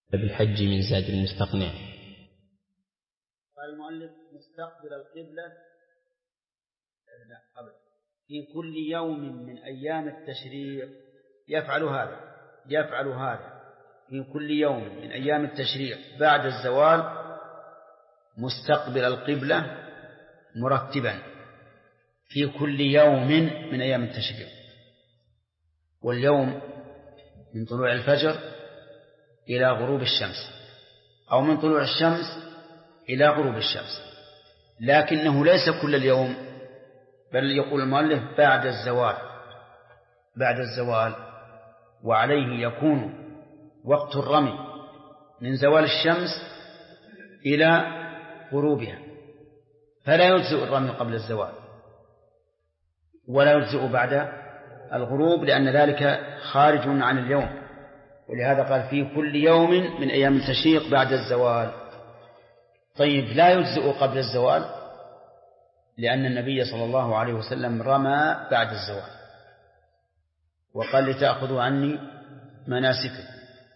بالحج من زاد المستقنع. قال المؤلف مستقبل القبلة في كل يوم من أيام التشريق يفعل هذا في كل يوم من أيام التشريق بعد الزوال مستقبل القبلة مرتبا في كل يوم من أيام التشريق. واليوم من طلوع الفجر إلى غروب الشمس أو من طلوع الشمس إلى غروب الشمس، لكنه ليس كل اليوم، بل يقول المؤلف بعد الزوال، وعليه يكون وقت الرمي من زوال الشمس إلى غروبها، فلا يجزئ الرمي قبل الزوال ولا يجزئ بعد الغروب، لأن ذلك خارج عن اليوم، ولهذا قال في كل يوم من أيام التشريق بعد الزوال. طيب، لا يجزئ قبل الزوال لأن النبي صلى الله عليه وسلم رمى بعد الزوال وقال لتأخذوا عني مناسككم،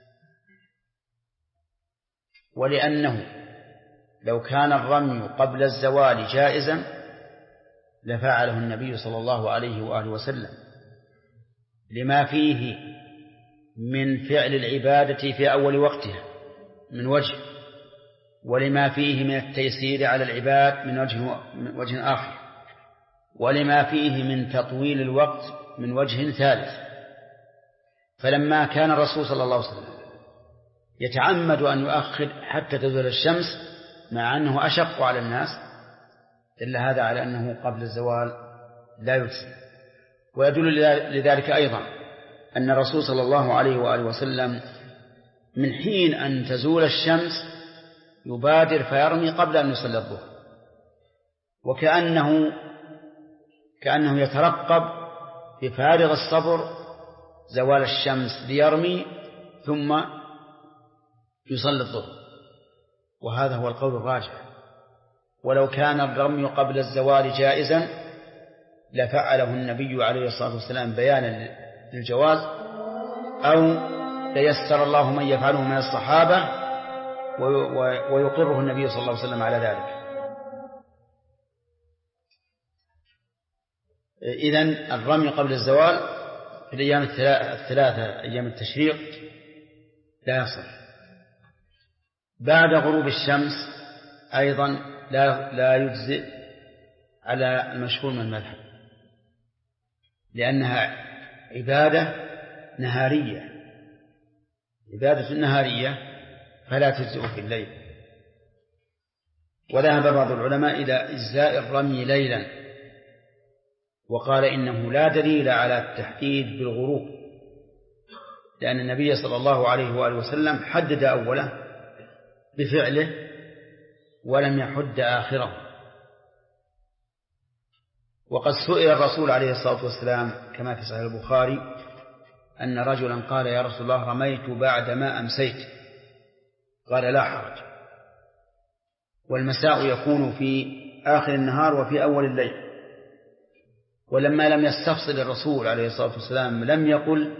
ولأنه لو كان الرمي قبل الزوال جائزا لفعله النبي صلى الله عليه وآله وسلم لما فيه من فعل العبادة في أول وقتها من وجه، ولما فيه من التيسير على العباد من وجه آخر، ولما فيه من تطويل الوقت من وجه ثالث. فلما كان الرسول صلى الله عليه وسلم يتعمد أن يؤخر حتى تزول الشمس مع أنه أشق على الناس، دل هذا على أنه قبل الزوال لا يجزي. ويدل لذلك أيضا أن الرسول صلى الله عليه وآله وسلم من حين أن تزول الشمس يبادر فيرمي قبل أن يصلي الظهر، كأنه يترقب بفارغ الصبر زوال الشمس ليرمي ثم يصلي الظهر، وهذا هو القول الراجح. ولو كان الرمي قبل الزوال جائزا لفعله النبي عليه الصلاة والسلام بيانا للجواز، أو ليسر الله من يفعله من الصحابة ويقره النبي صلى الله عليه وسلم على ذلك. إذن الرمي قبل الزوال في الأيام الثلاثة أيام التشريق لا يصح. بعد غروب الشمس أيضا لا يجزئ على المشهور من المذهب، لأنها عبادة نهارية فلا تجزئ في الليل. وذهب بعض العلماء إلى إجزاء الرمي ليلا، وقال إنه لا دليل على التحديد بالغروب، لأن النبي صلى الله عليه وآله وسلم حدد أوله بفعله ولم يحد آخره. وقد سئل الرسول عليه الصلاة والسلام كما في صحيح البخاري أن رجلا قال يا رسول الله رميت بعدما أمسيت، قال لا حرج، والمساء يكون في آخر النهار وفي أول الليل. ولما لم يستفصل الرسول عليه الصلاة والسلام لم يقل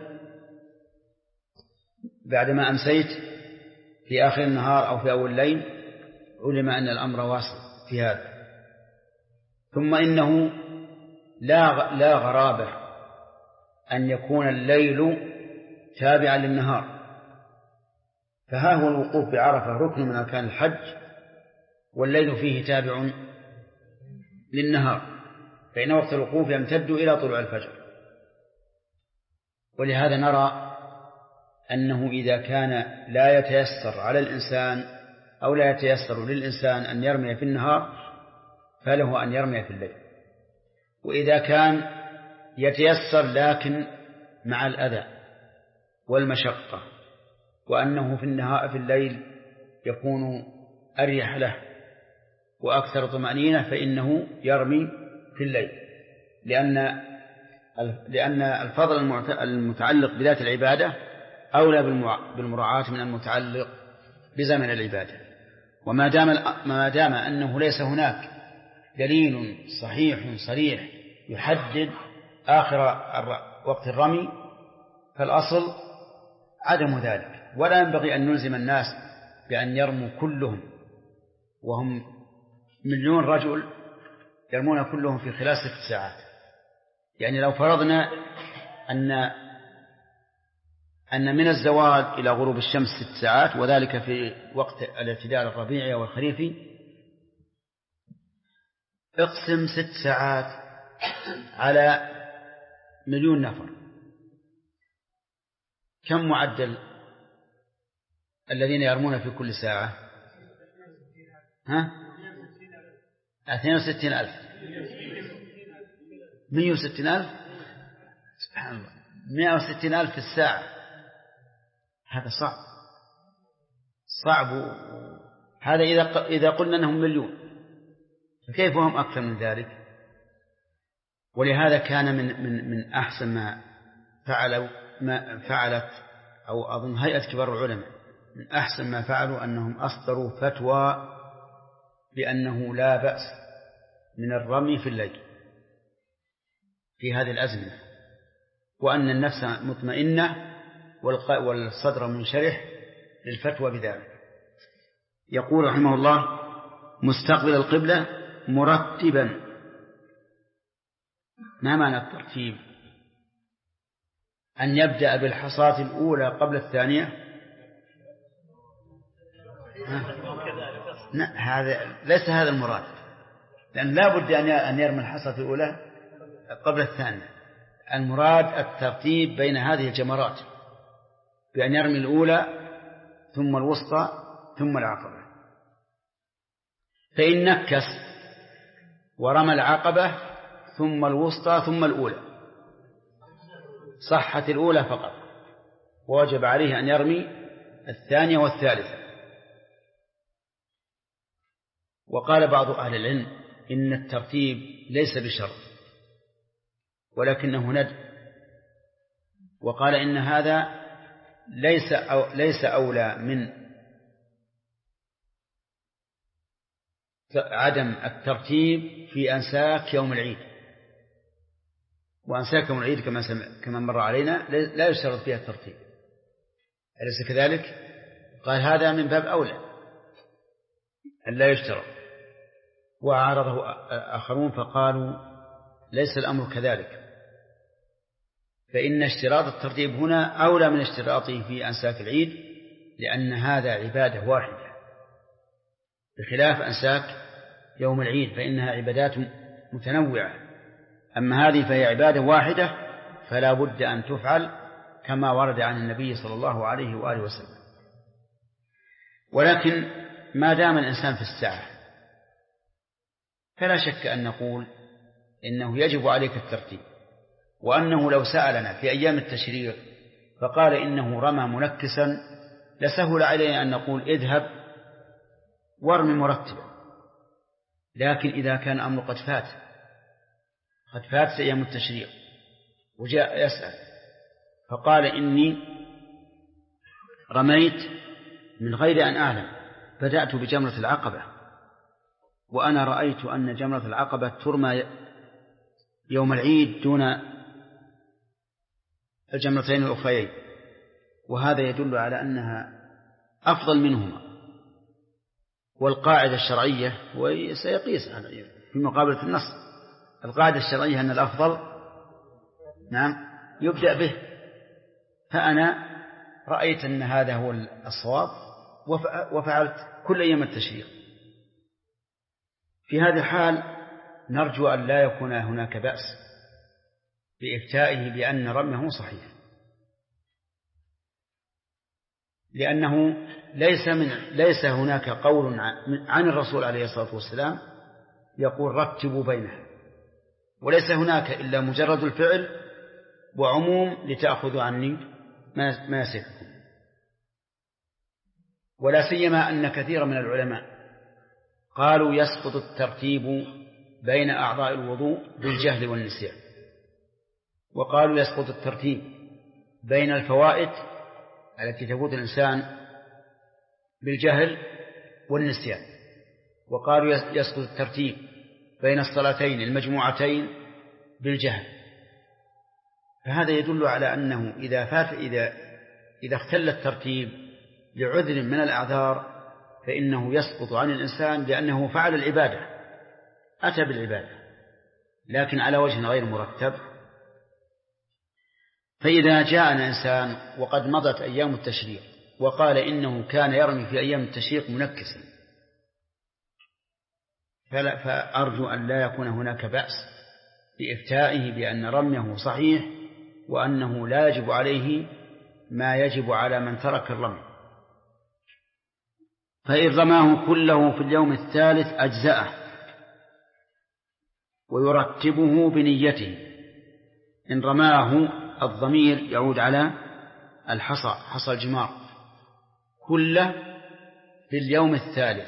بعدما أمسيت في آخر النهار أو في أول الليل، علم أن الأمر واسع في هذا. ثم إنه لا غرابة أن يكون الليل تابعا للنهار، فها هو الوقوف بعرفة ركن من أركان الحج والليل فيه تابع للنهار، فإن وقت الوقوف يمتد إلى طلوع الفجر. ولهذا نرى أنه إذا كان لا يتيسر على الإنسان أو لا يتيسر للإنسان أن يرمي في النهار فله أن يرمي في الليل. وإذا كان يتيسر لكن مع الأذى والمشقة وأنه في الليل يكون أريح له وأكثر طمأنينة فإنه يرمي في الليل، لأن الفضل المتعلق بذات العبادة أولى بالمراعاة من المتعلق بزمن العبادة. وما دام أنه ليس هناك دليل صحيح صريح يحدد آخر وقت الرمي فالأصل عدم ذلك. ولا ينبغي أن نلزم الناس بأن يرموا كلهم وهم 1,000,000 رجل يرمون كلهم في خلال 6 ساعات. يعني لو فرضنا أن من الزوال إلى غروب الشمس 6 ساعات، وذلك في وقت الاعتدال الربيعي والخريفي، اقسم 6 ساعات على 1,000,000 نفر، كم معدل الذين يرمون في كل ساعة؟ 62,000. 160,000. سبحان الله، 160,000 في الساعة، هذا صعب. هذا إذا قلنا أنهم 1,000,000، فكيف هم أكثر من ذلك؟ ولهذا كان من أحسن ما فعلت أو أظن هيئة كبار العلماء، من أحسن ما فعلوا أنهم أصدروا فتوى بأنه لا بأس من الرمي في الليل في هذه الأزمنة، وأن النفس مطمئنة والصدر منشرح للفتوى بذلك. يقول رحمه الله: مستقبل القبلة مرتبا. ما معنى الترتيب؟ أن يبدأ بالحصاة الأولى قبل الثانية؟ ليس هذا المراد، لأن لا بد أن يرمي الحصاة الأولى قبل الثانية. المراد الترتيب بين هذه الجمرات، بأن يرمي الأولى ثم الوسطى ثم العقبة. فإن نكس ورمى العقبة ثم الوسطى ثم الأولى صحت الأولى فقط، ووجب عليه أن يرمي الثانية والثالثة. وقال بعض أهل العلم إن الترتيب ليس بشرط ولكنه ندب، وقال إن هذا ليس أولى من عدم الترتيب في أنساك يوم العيد. وأنساك يوم العيد كما مر علينا لا يشترط فيها الترتيب، أليس كذلك؟ قال هذا من باب أولى أن لا يشترط. وعارضه آخرون فقالوا ليس الأمر كذلك، فإن اشتراط الترتيب هنا أولى من اشتراطه في أنساك العيد، لأن هذا عبادة واحدة بخلاف أنساك يوم العيد فإنها عبادات متنوعة. أما هذه فهي عبادة واحدة فلا بد أن تفعل كما ورد عن النبي صلى الله عليه وآله وسلم. ولكن ما دام الإنسان في الساعة فلا شك أن نقول إنه يجب عليك الترتيب، وأنه لو سألنا في أيام التشريق فقال إنه رمى منكسا لسهل علينا أن نقول اذهب وارمي مرتبا. لكن إذا كان أمر قد فات أيام التشريق وجاء يسأل فقال إني رميت من غير أن أعلم، بدأت بجمرة العقبة وأنا رأيت أن جمرة العقبة ترمى يوم العيد دون الجمرتين الأخريين، وهذا يدل على أنها أفضل منهما. والقاعدة الشرعية وسيقيس في مقابلة النص، القاعدة الشرعية أن الأفضل يبدأ به، فأنا رأيت أن هذا هو الصواب وفعلت كل أيام التشريق. في هذا الحال نرجو أن لا يكون هناك بأس بإفتائه بأن رميه صحيح، لأنه ليس هناك قول عن الرسول عليه الصلاة والسلام يقول رتبوا بينها، وليس هناك إلا مجرد الفعل وعموم لتأخذوا عني ما يسيركم. ولا سيما أن كثير من العلماء قالوا يسقط الترتيب بين أعضاء الوضوء بالجهل والنسيان، وقالوا يسقط الترتيب بين الفوائد التي تفوت الإنسان بالجهل والنسيان، وقالوا يسقط الترتيب بين الصلاتين المجموعتين بالجهل. فهذا يدل على أنه إذا اختل الترتيب لعذر من الأعذار فإنه يسقط عن الإنسان لأنه فعل العبادة، أتى بالعبادة لكن على وجه غير مرتب. فإذا جاءنا إنسان وقد مضت أيام التشريق وقال إنه كان يرمي في أيام التشريق منكسا، فأرجو أن لا يكون هناك بأس بإفتائه بأن رميه صحيح وأنه لا يجب عليه ما يجب على من ترك الرمي. فإن رماه كله في اليوم الثالث أجزأه ويرتبه بنيته. إن رماه الضمير يعود على الحصى، حصى الجمار، كله في اليوم الثالث،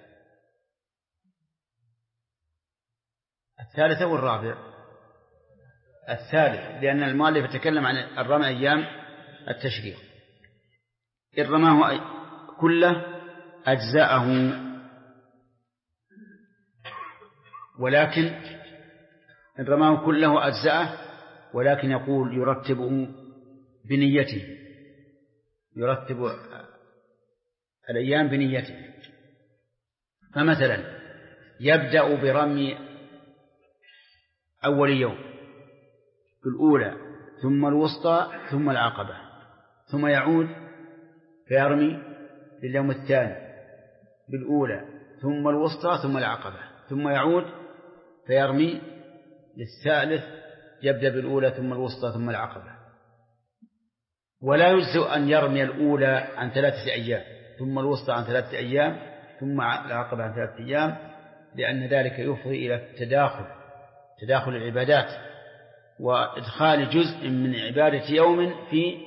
الثالث أو الرابع؟ الثالث، لأن المؤلف يتكلم عن الرمي أيام التشريق. إن رماه كله أجزأه، ولكن إن رماه كله أجزأه، ولكن يقول يرتبه بنيته، يرتب الأيام بنيته. فمثلا يبدأ برمي أول يوم بالأولى ثم الوسطى ثم العقبة، ثم يعود فيرمي لليوم الثاني بالأولى ثم الوسطى ثم العقبة، ثم يعود فيرمي للثالث يبدأ بالأولى ثم الوسطى ثم العقبة. ولا يجزئ أن يرمي الأولى عن 3 أيام ثم الوسطى عن 3 أيام ثم العقبة عن 3 أيام، لأن ذلك يفضي إلى تداخل العبادات وإدخال جزء من عبادة يوم في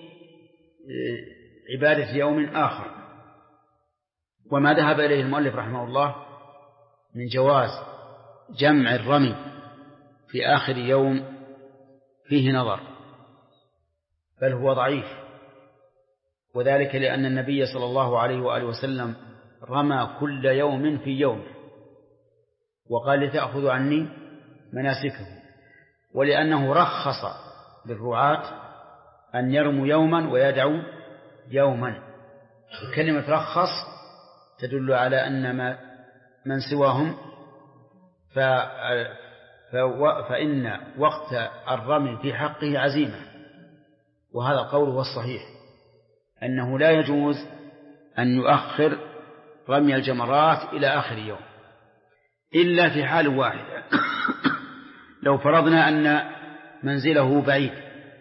عبادة يوم آخر. وما ذهب إليه المؤلف رحمه الله من جواز جمع الرمي في آخر يوم فيه نظر، بل هو ضعيف، وذلك لأن النبي صلى الله عليه وآله وسلم رمى كل يوم في يوم وقال لتأخذوا عني مناسكهم، ولأنه رخص للرعاة أن يرموا يوما ويدعوا يوما. كلمة رخص تدل على أن من سواهم فإن وقت الرمي في حقه عزيمة، وهذا القول هو الصحيح، أنه لا يجوز أن يؤخر رمي الجمرات إلى آخر يوم إلا في حال واحدة. لو فرضنا أن منزله بعيد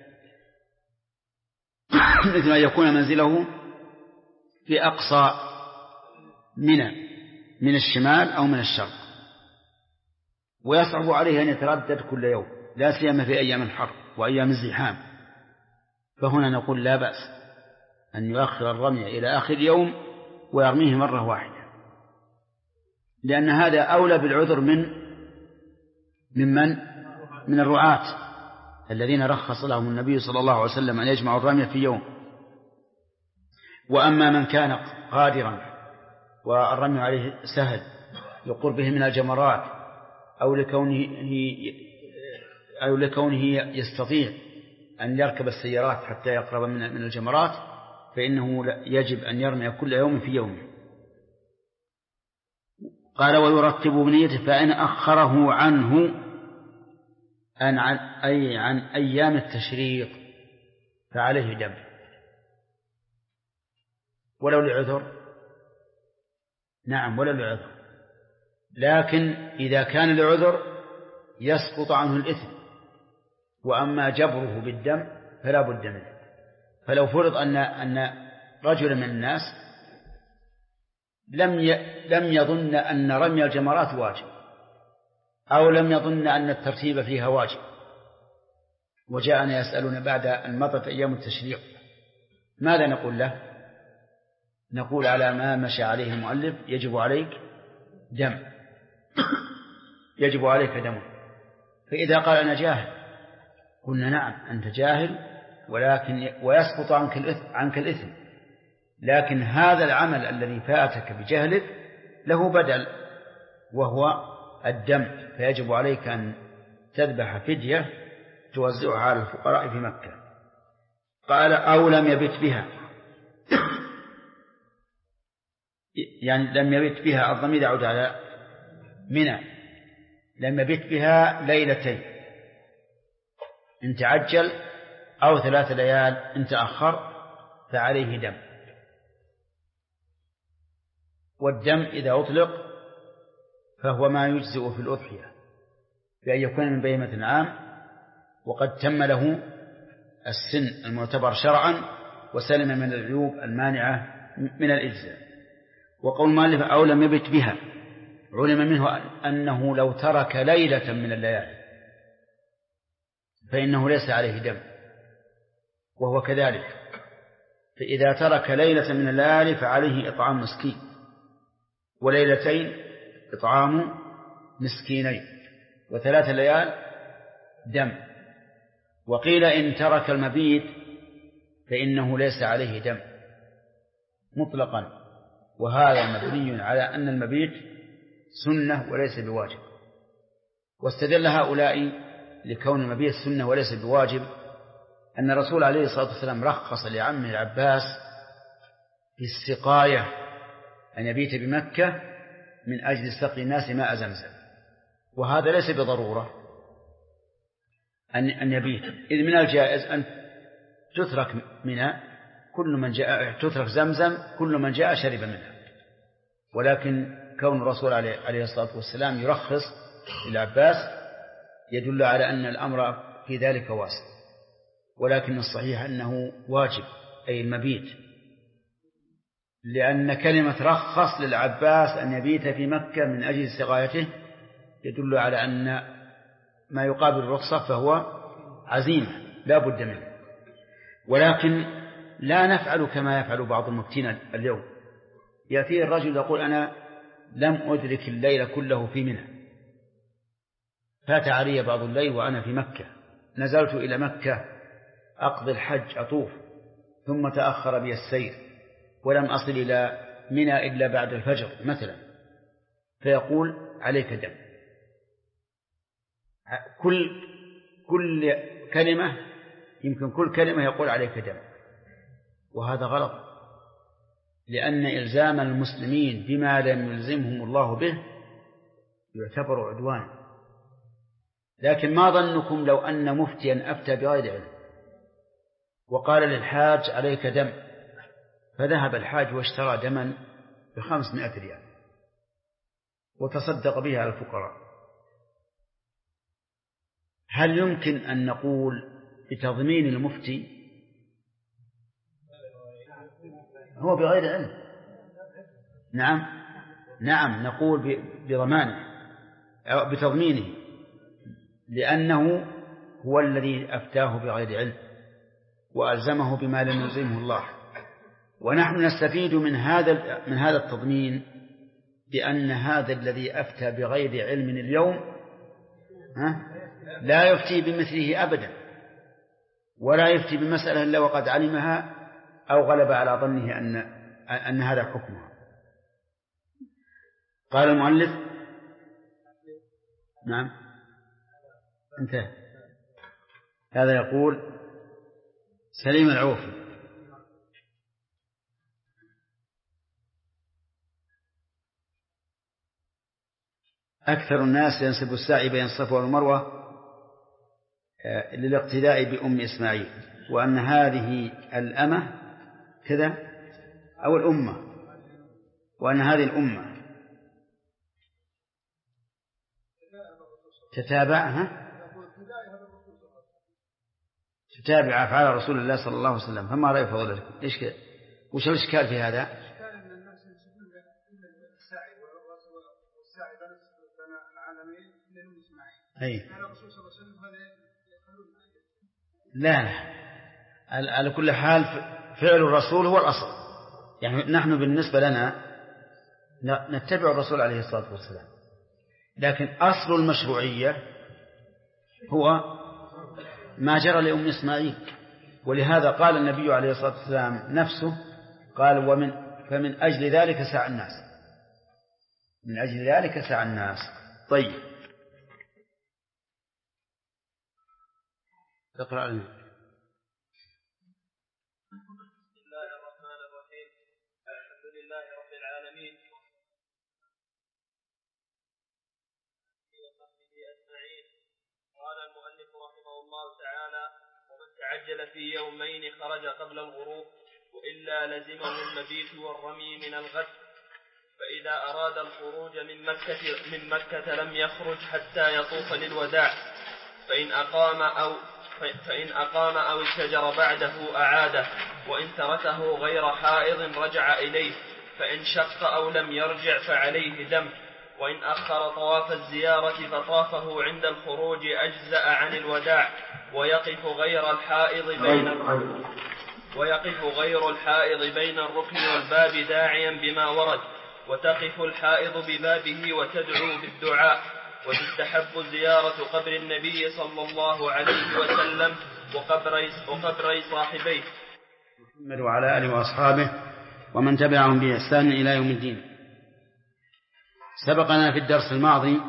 مثل ما يكون منزله في أقصى منى من الشمال أو من الشرق ويصعب عليه أن يتردد كل يوم، لا سيما في أيام الحر وأيام الزحام، فهنا نقول لا بأس أن يؤخر الرمي إلى آخر يوم ويرميه مرة واحدة، لأن هذا أولى بالعذر من الرعاة الذين رخص لهم النبي صلى الله عليه وسلم أن يجمعوا الرمي في يوم. وأما من كان قادرا والرمي عليه سهل لقربه من الجمرات أو لكونه يستطيع أن يركب السيارات حتى يقرب من الجمرات، فإنه يجب أن يرمي كل يوم في يومه. قال ويرتب بنيته، فإن أخره عنه عن أيام التشريق فعليه دم ولو لعذر. نعم ولو لعذر، لكن إذا كان لعذر يسقط عنه الإثم، وأما جبره بالدم فلا بد منه. فلو فرض أن رجل من الناس لم يظن أن رمي الجمرات واجب، أو لم يظن أن الترتيب فيها واجب، وجاءنا يسألون بعد أن مضت أيام التشريق، ماذا نقول له؟ نقول على ما مشى عليه المؤلف يجب عليك دم، يجب عليك دم. فإذا قال أنا جاهل قلنا نعم أنت جاهل، ولكن ويسقط عنك الإثم، لكن هذا العمل الذي فاتك بجهلك له بدل وهو الدم، فيجب عليك أن تذبح فدية توزعها على الفقراء في مكة. قال أو لم يبت بها، يعني لم يبت بها، الضمير يعود على منى، لم يبت بها ليلتين إن تعجل أو 3 ليال إن تأخر فعليه دم. والدم إذا أطلق فهو ما يجزئ في الأضحية بأن يكون من بهيمة الأنعام وقد تم له السن المعتبر شرعا وسلم من العيوب المانعة من الإجزاء. وقول مالك أو لم يبت بها علم منه أنه لو ترك ليلة من الليالي فإنه ليس عليه دم، وهو كذلك. فإذا ترك ليلة من الليالي فعليه إطعام مسكين، وليلتين إطعام مسكينين، و3 ليال دم. وقيل إن ترك المبيت فإنه ليس عليه دم مطلقا، وهذا مبني على أن المبيت سنة وليس بواجب. واستدل هؤلاء لكون المبيت سنة وليس بواجب أن الرسول عليه الصلاة والسلام رخص لعمه العباس في السقاية أن يبيت بمكة من أجل سقي الناس ماء زمزم، وهذا ليس بضرورة أن يبيت، إذ من الجائز أن تترك منى كل من جاء، تترك زمزم كل من جاء شرب منها. ولكن كون الرسول عليه الصلاة والسلام يرخص للعباس يدل على أن الأمر في ذلك واسع، ولكن الصحيح أنه واجب أي المبيت، لأن كلمة رخص للعباس أن يبيت في مكة من أجل سقايته يدل على أن ما يقابل الرخصة فهو عزيمة لا بد منه. ولكن لا نفعل كما يفعل بعض المفتين اليوم، يأتي الرجل يقول أنا لم أدرك الليل كله في منى، فات علي بعض الليل وأنا في مكة، نزلت إلى مكة أقضي الحج أطوف، ثم تأخر بي السير ولم أصل إلى منى إلا بعد الفجر مثلا، فيقول عليك دم. كل كلمة يمكن كل كلمة يقول عليك دم، وهذا غلط، لأن إلزام المسلمين بما لم يلزمهم الله به يعتبر عدوان. لكن ما ظنكم لو أن مفتيا أفتى بغير علم وقال للحاج عليك دم، فذهب الحاج واشترى دما ب500 ريال وتصدق به على الفقراء، هل يمكن أن نقول بتضمين المفتي هو بغير علم؟ نعم نقول بضمانه أو بتضمينه، لأنه هو الذي أفتاه بغير علم وألزمه بما لم يلزمه الله. ونحن نستفيد من هذا التضمين بأن هذا الذي أفتى بغير علم اليوم لا يفتي بمثله أبدا، ولا يفتي بمسألة إلا وقد علمها أو غلب على ظنه أن هذا حكمها. قال المؤلف نعم انتهى. هذا يقول سليم العوفي أكثر الناس ينسب السعي بين الصفا والمروة للاقتداء بأم إسماعيل، وأن هذه الأمة كذا أو الأمة، وأن هذه الأمة تتابع أفعال رسول الله صلى الله عليه وسلم. فما رأي فضلكم؟ وش الإشكال في هذا؟ أي لا على كل حال فعل الرسول هو الأصل، يعني نحن بالنسبة لنا نتبع الرسول عليه الصلاة والسلام، لكن أصل المشروعية هو ما جرى لأم إسماعيل. ولهذا قال النبي عليه الصلاة والسلام نفسه قال فمن أجل ذلك سعى الناس، من أجل ذلك سعى الناس. طيب اقرأ لنا. بسم الله الرحمن الرحيم. الحمد لله لله رب العالمين وصحبه أجمعين. قال المؤلف رحمه الله تعالى: ومن تعجل في يومين خرج قبل الغروب وإلا لزمه المبيت والرمي من الغد، فإذا أراد الخروج من مكة لم يخرج حتى يطوف للوداع، فإن أقام أو اتجر بعده أعاده، وإن تركه غير حائض رجع إليه، فإن شق أو لم يرجع فعليه دم، وإن أخر طواف الزيارة فطافه عند الخروج أجزأ عن الوداع، ويقف غير الحائض بين الركن والباب داعيا بما ورد، وتقف الحائض ببابه وتدعو بالدعاء. وتستحب زيارة قبر النبي صلى الله عليه وسلم وقبري صاحبيه محمد وعلى آله وأصحابه ومن تبعهم بإحسان إلى يوم الدين. سبقنا في الدرس الماضي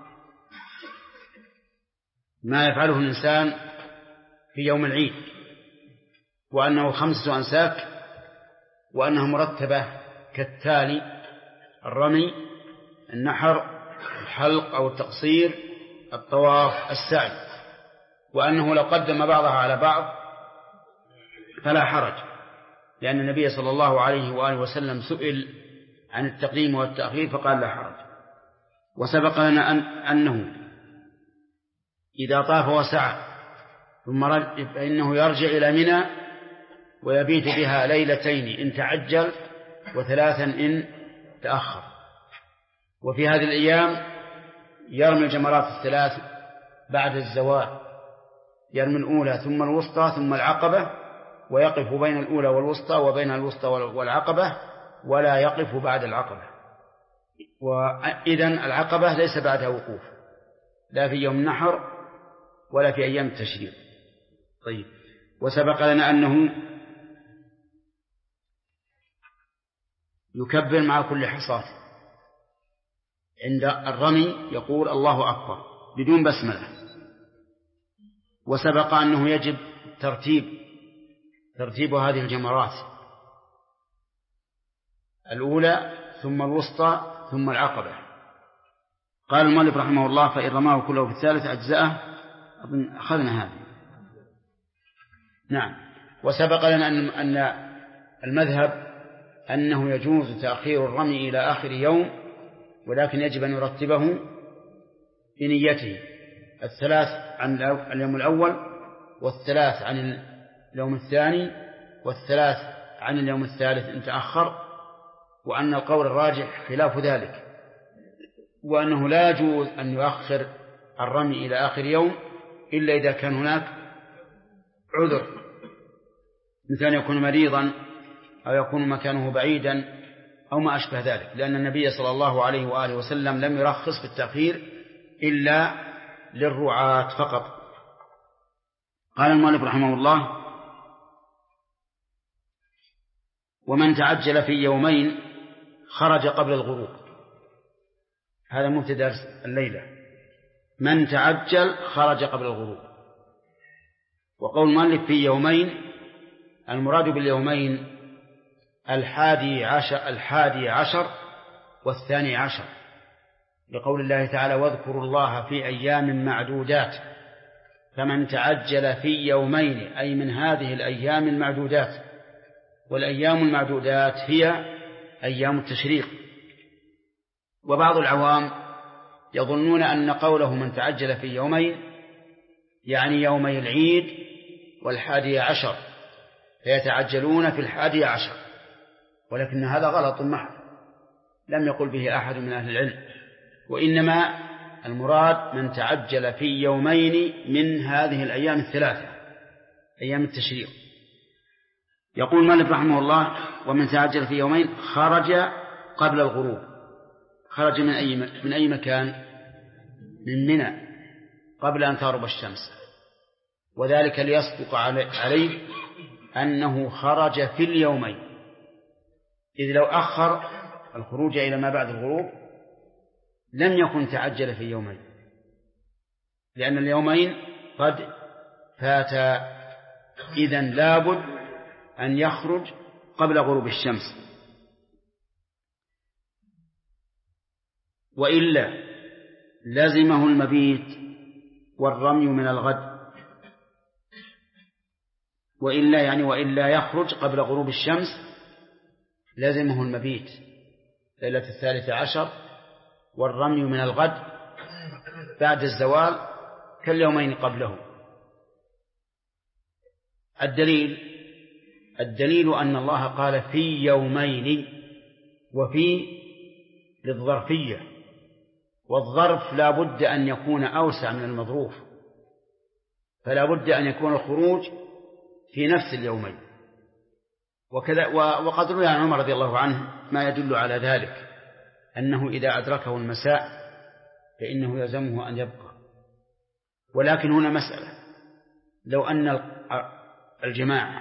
ما يفعله الإنسان في يوم العيد، وأنه 5 أنساك، وأنها مرتبة كالتالي: الرمي، النحر، الحلق أو التقصير، الطواف، السعي. وأنه لو قدم بعضها على بعض فلا حرج، لأن النبي صلى الله عليه وآله وسلم سئل عن التقديم والتأخير فقال لا حرج. وسبق لنا أنه إذا طاف وسعى ثم فإنه يرجع إلى منى ويبيت بها ليلتين إن تعجل و3 إن تأخر. وفي هذه الأيام يرمي الجمرات 3 بعد الزوال، يرمي الأولى ثم الوسطى ثم العقبة، ويقف بين الأولى والوسطى وبين الوسطى والعقبة، ولا يقف بعد العقبة. وإذن العقبة ليس بعدها وقوف، لا في يوم النحر ولا في أيام التشريق. طيب، وسبق لنا أنه يكبر مع كل حصاة. عند الرمي يقول الله أكبر بدون بسملة. وسبق أنه يجب ترتيب هذه الجمرات: الأولى ثم الوسطى ثم العقبة. قال المؤلف رحمه الله: فإن رماه كله في الثالث أجزأه. أخذنا هذه. نعم. وسبق لنا أن المذهب أنه يجوز تأخير الرمي إلى آخر يوم، ولكن يجب أن يرتبه بنيته: 3 عن اليوم الأول، 3 عن اليوم الثاني، 3 عن اليوم الثالث إن تأخر. وأن القول الراجح خلاف ذلك، وأنه لا يجوز أن يؤخر الرمي إلى آخر يوم إلا إذا كان هناك عذر، مثل أن يكون مريضا أو يكون مكانه بعيدا أو ما أشبه ذلك، لأن النبي صلى الله عليه وآله وسلم لم يرخص في التأخير إلا للرعاة فقط. قال المؤلف رحمه الله: ومن تعجل في يومين خرج قبل الغروب. هذا مبتدأ الليلة: من تعجل خرج قبل الغروب. وقول المؤلف في يومين، المراد باليومين 11 و12، لقول الله تعالى: واذكروا الله في أيام معدودات. فمن تعجل في يومين أي من هذه الأيام المعدودات. والأيام المعدودات هي أيام التشريق. وبعض العوام يظنون أن قوله من تعجل في يومين يعني يومي العيد وال11، فيتعجلون في 11، ولكن هذا غلط محض لم يقل به أحد من أهل العلم، وإنما المراد من تعجل في يومين من هذه الأيام 3 أيام التشريق. يقول مالك رحمه الله: ومن تعجل في يومين خرج قبل الغروب. خرج من أي مكان؟ من منى قبل أن تغرب الشمس، وذلك ليصدق عليه أنه خرج في اليومين، إذ لو أخر الخروج إلى ما بعد الغروب لم يكن تعجل في يومين، لأن اليومين قد فاتا. إذن لابد أن يخرج قبل غروب الشمس. وإلا لزمه المبيت والرمي من الغد. وإلا يخرج قبل غروب الشمس لزمه المبيت ليلة 13 والرمي من الغد بعد الزوال كاليومين قبله. الدليل أن الله قال في يومين، وفي للظرفية، والظرف لا بد أن يكون أوسع من المظروف، فلا بد أن يكون الخروج في نفس اليومين. وقد روي عن عمر رضي الله عنه ما يدل على ذلك، أنه إذا أدركه المساء فإنه يلزمه أن يبقى. ولكن هنا مسألة، لو أن الجماعة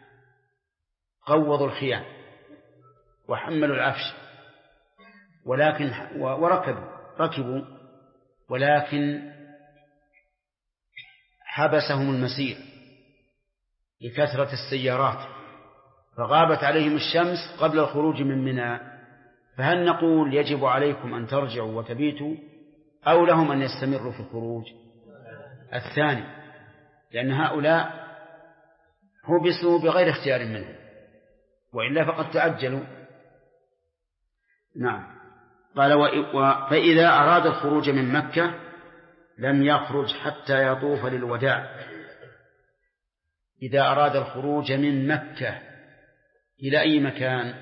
قوضوا الخيام وحملوا العفش وركبوا ولكن حبسهم المسير لكثرة السيارات فغابت عليهم الشمس قبل الخروج من منى، فهل نقول يجب عليكم أن ترجعوا وتبيتوا، أو لهم أن يستمروا في الخروج؟ الثاني، لأن هؤلاء حبسوا بغير اختيار منهم، وإلا فقد تعجلوا. نعم. قال فإذا أراد الخروج من مكة لم يخرج حتى يطوف للوداع. إذا أراد الخروج من مكة إلى أي مكان؟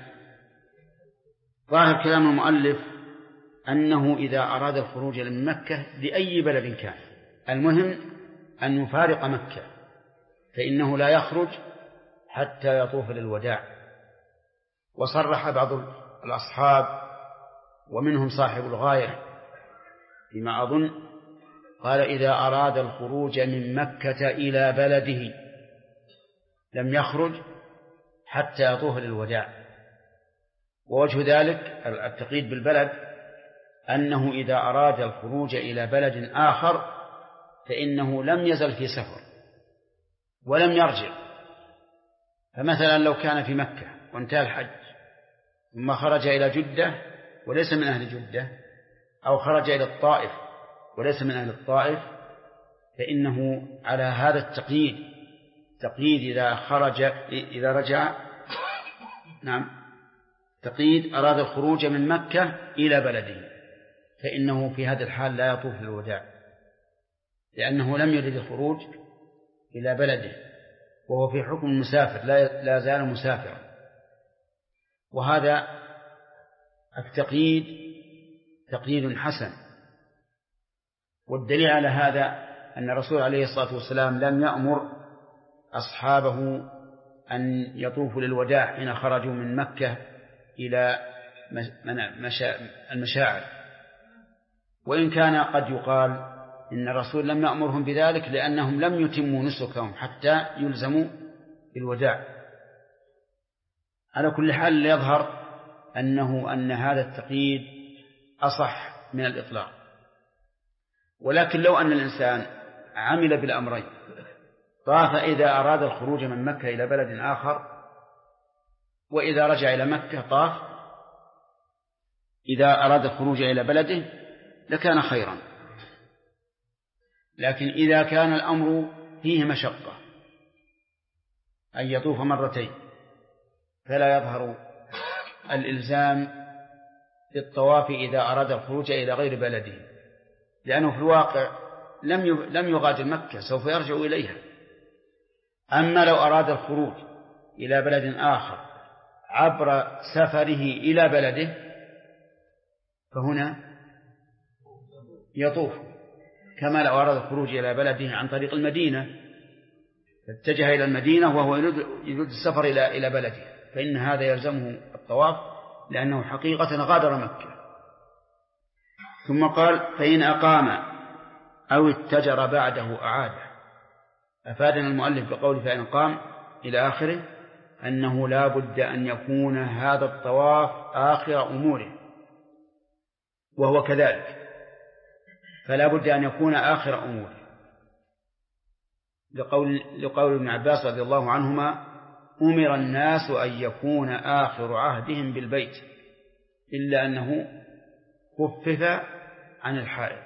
ظاهر كلام المؤلف أنه إذا أراد الخروج من مكة لأي بلد كان، المهم أن يفارق مكة، فإنه لا يخرج حتى يطوف للوداع. وصرح بعض الأصحاب ومنهم صاحب الغاية فيما أظن، قال إذا أراد الخروج من مكة إلى بلده لم يخرج حتى يطوف للوداع. ووجه ذلك التقييد بالبلد أنه إذا أراد الخروج إلى بلد آخر فإنه لم يزل في سفر ولم يرجع. فمثلا لو كان في مكة وانتهى الحج ثم خرج إلى جدة وليس من أهل جدة، أو خرج إلى الطائف وليس من أهل الطائف، فإنه على هذا التقييد إذا رجع تقييد أراد الخروج من مكة إلى بلده، فإنه في هذا الحال لا يطوف للوداع، لأنه لم يرد الخروج إلى بلده، وهو في حكم المسافر لا زال مسافرا. وهذا التقييد تقييد حسن. والدليل على هذا أن الرسول عليه الصلاة والسلام لم يأمر أصحابه أن يطوفوا للوداع حين خرجوا من مكة إلى المشاعر، وإن كان قد يقال إن الرسول لم يأمرهم بذلك لأنهم لم يتموا نسكهم حتى يلزموا بالوداع. على كل حال يظهر أن هذا التقييد أصح من الإطلاق. ولكن لو أن الإنسان عمل بالأمرين، طاف إذا أراد الخروج من مكة إلى بلد آخر، وإذا رجع إلى مكة طاف إذا أراد الخروج إلى بلده لكان خيرا. لكن إذا كان الأمر فيه مشقة أن يطوف مرتين فلا يظهر الإلزام بالطواف إذا أراد الخروج إلى غير بلده، لأنه في الواقع لم يغادر مكة، سوف يرجع إليها. أما لو أراد الخروج إلى بلد آخر عبر سفره إلى بلده فهنا يطوف، كما لو أراد الخروج إلى بلده عن طريق المدينة، فاتجه إلى المدينة وهو يريد السفر إلى بلده، فإن هذا يلزمه الطواف لأنه حقيقة غادر مكة. ثم قال فإن أقام أو اتجر بعده أعاده. أفادنا المؤلف بقوله فإن قام إلى آخره أنه لا بد أن يكون هذا الطواف آخر أموره، وهو كذلك، فلا بد أن يكون آخر أموره، لقول ابن عباس رضي الله عنهما أمر الناس أن يكون آخر عهدهم بالبيت إلا أنه خفف عن الحائض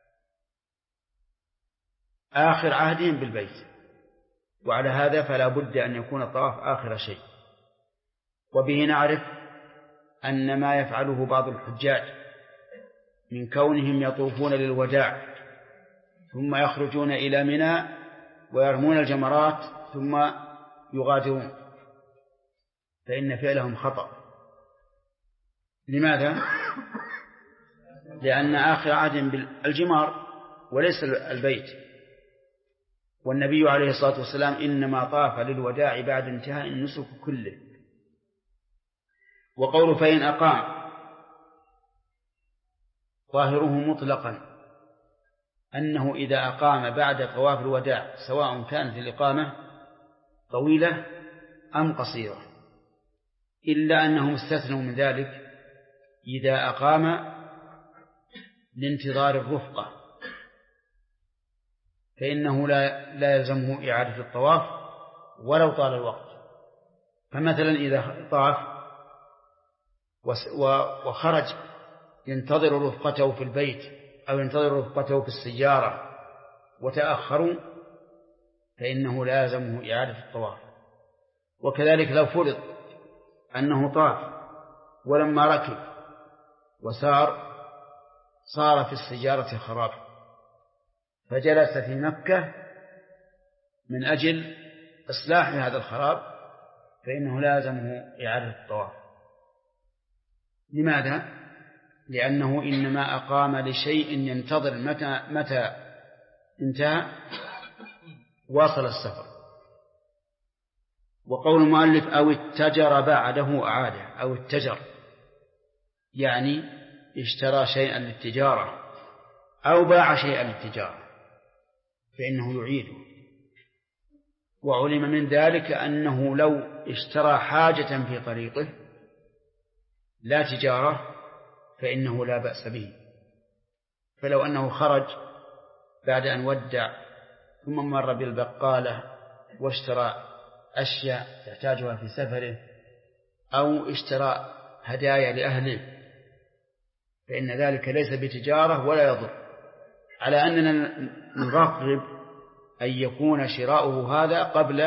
آخر عهدهم بالبيت، وعلى هذا فلا بد أن يكون الطواف آخر شيء. وبه نعرف أن ما يفعله بعض الحجاج من كونهم يطوفون للوداع ثم يخرجون إلى منى ويرمون الجمرات ثم يغادرون، فإن فعلهم خطأ. لماذا؟ لأن آخر عهد بالجمار وليس البيت، والنبي عليه الصلاة والسلام إنما طاف للوداع بعد انتهاء النسك كله. وقول فإن أقام ظاهره مطلقا أنه إذا أقام بعد طواف الوداع سواء كانت الإقامة طويلة أم قصيرة، إلا أنهم استثنوا من ذلك إذا أقام لانتظار الرفقة فإنه لا يلزمه إعادة الطواف ولو طال الوقت. فمثلا إذا طاف وخرج ينتظر رفقته في البيت أو ينتظر رفقته في السيارة وتأخروا فإنه لا يلزمه إعادة الطواف. وكذلك لو فرض أنه طاف ولما ركب صار في السيارة خراب فجلس في مكة من أجل إصلاح هذا الخراب فإنه لا يلزمه إعادة الطواف. لماذا؟ لأنه إنما أقام لشيء ينتظر متى انتهى واصل السفر. وقول المؤلف أو اتجر بعده أعاده، أو اتجر يعني اشترى شيئا للتجارة أو باع شيئا للتجارة فإنه يعيده. وعلم من ذلك أنه لو اشترى حاجة في طريقه لا تجارة فإنه لا بأس به. فلو أنه خرج بعد أن ودع ثم مر بالبقالة واشترى أشياء يحتاجها في سفره أو اشترى هدايا لأهله فإن ذلك ليس بتجارة ولا يضر، على أننا نرغب أن يكون شراؤه هذا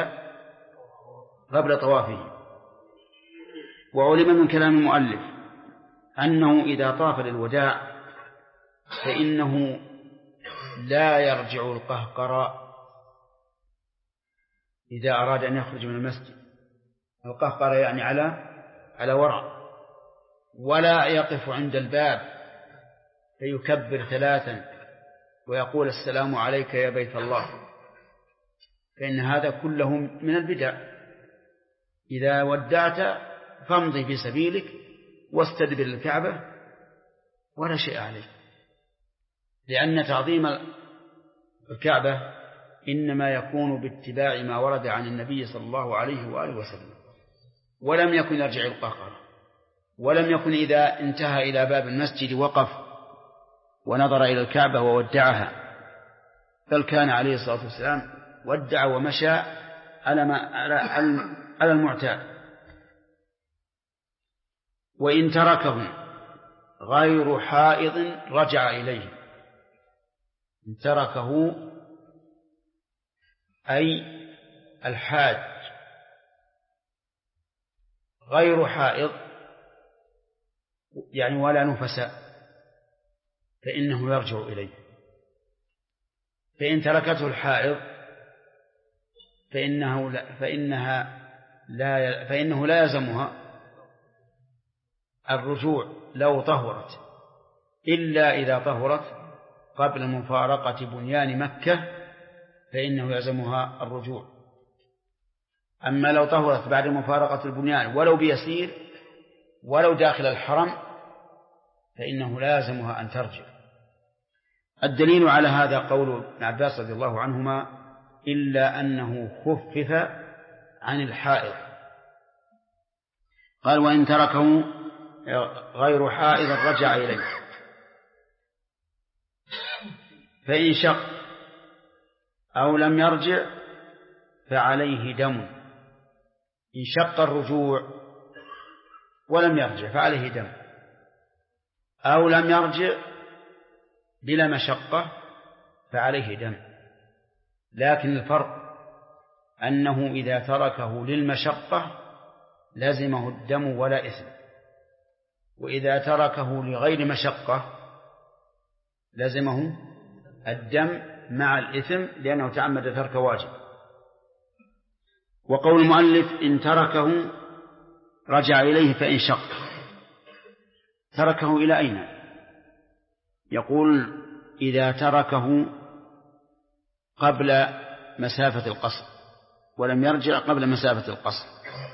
قبل طوافه. وعلم من كلام المؤلف أنه إذا طاف للوداع فإنه لا يرجع القهقراء إذا أراد أن يخرج من المسجد. القهقراء يعني على ورع، ولا يقف عند الباب فيكبر 3 ويقول السلام عليك يا بيت الله، فإن هذا كله من البدع. إذا ودعت فامضي في سبيلك واستدبر الكعبة ولا شيء عليك، لأن تعظيم الكعبة إنما يكون باتباع ما ورد عن النبي صلى الله عليه وآله وسلم. ولم يكن يرجع القهقرة، ولم يكن إذا انتهى إلى باب المسجد وقف ونظر إلى الكعبة وودعها، بل كان عليه الصلاة والسلام ودع ومشى على المعتاد. وإن تركه غير حائض رجع إليه. إن تركه أي الحاج غير حائض يعني ولا نفساء فإنه يرجع إليه. فإن تركته الحائض فإنه لا يلزمها الرجوع لو طهرت، إلا إذا طهرت قبل مفارقة بنيان مكة فإنه يلزمها الرجوع. أما لو طهرت بعد مفارقة البنيان ولو بيسير ولو داخل الحرم فإنه لازمها أن ترجع. الدليل على هذا قول ابن عباس رضي الله عنهما إلا أنه خفف عن الحائض. قال وإن تركه غير حائض رجع إليه. فإن شق أو لم يرجع فعليه دم. إن شق الرجوع ولم يرجع فعليه دم. أو لم يرجع بلا مشقة فعليه دم. لكن الفرق أنه إذا تركه للمشقة لزمه الدم ولا إثم، وإذا تركه لغير مشقة لزمه الدم مع الإثم لأنه تعمد ترك واجب. وقول المؤلف إن تركه رجع إليه فإن شق، تركه إلى أين؟ يقول إذا تركه قبل مسافة القصر ولم يرجع قبل مسافة القصر،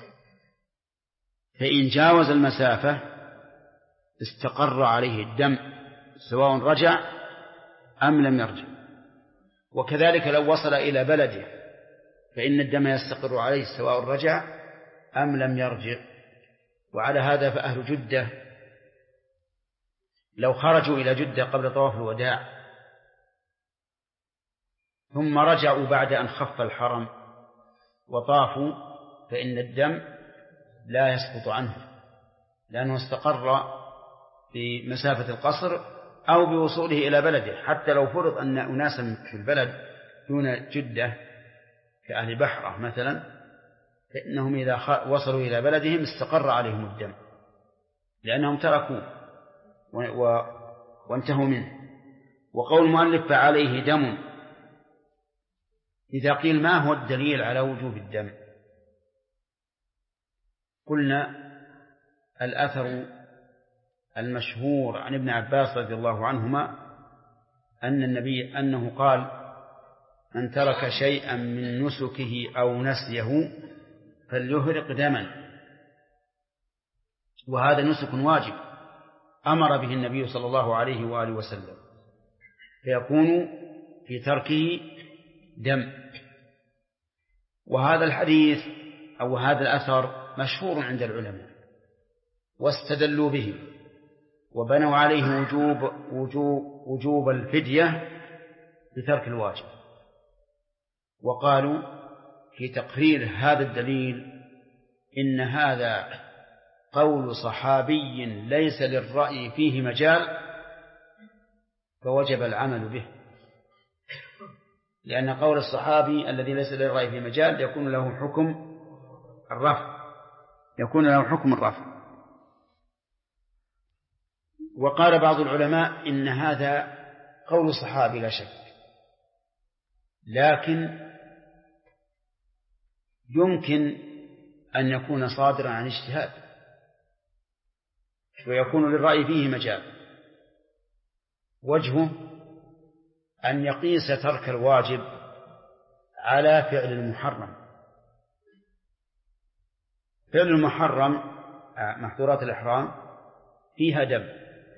فإن جاوز المسافة استقر عليه الدم سواء رجع أم لم يرجع. وكذلك لو وصل إلى بلده فإن الدم يستقر عليه سواء رجع أم لم يرجع. وعلى هذا فأهل جدة لو خرجوا إلى جدة قبل طواف الوداع ثم رجعوا بعد أن خف الحرم وطافوا فإن الدم لا يسقط عنه لأنه استقر في مسافة القصر أو بوصوله إلى بلده. حتى لو فرض أن أناسا في البلد دون جدة كأهل بحرة مثلا فإنهم إذا وصلوا إلى بلدهم استقر عليهم الدم لأنهم تركوا وانتهوا منه. وقول المؤلف فعليه دم، إذا قيل ما هو الدليل على وجوب الدم؟ قلنا الأثر المشهور عن ابن عباس رضي الله عنهما أن النبي أنه قال من ترك شيئا من نسكه أو نسيه فليهرق دما، وهذا نسك واجب أمر به النبي صلى الله عليه وآله وسلم، فيكون في تركه دم. وهذا الحديث أو هذا الأثر مشهور عند العلماء واستدلوا به وبنوا عليه وجوب الفدية بترك الواجب، وقالوا في تقرير هذا الدليل إن هذا قول صحابي ليس للرأي فيه مجال فوجب العمل به، لأن قول الصحابي الذي ليس للرأي فيه مجال يكون له حكم الرفع. وقال بعض العلماء إن هذا قول صحابي لا شك، لكن يمكن أن يكون صادرا عن اجتهاد ويكون للرأي فيه مجال. وجهه أن يقيس ترك الواجب على فعل المحرم. فعل المحرم محظورات الإحرام فيها دم.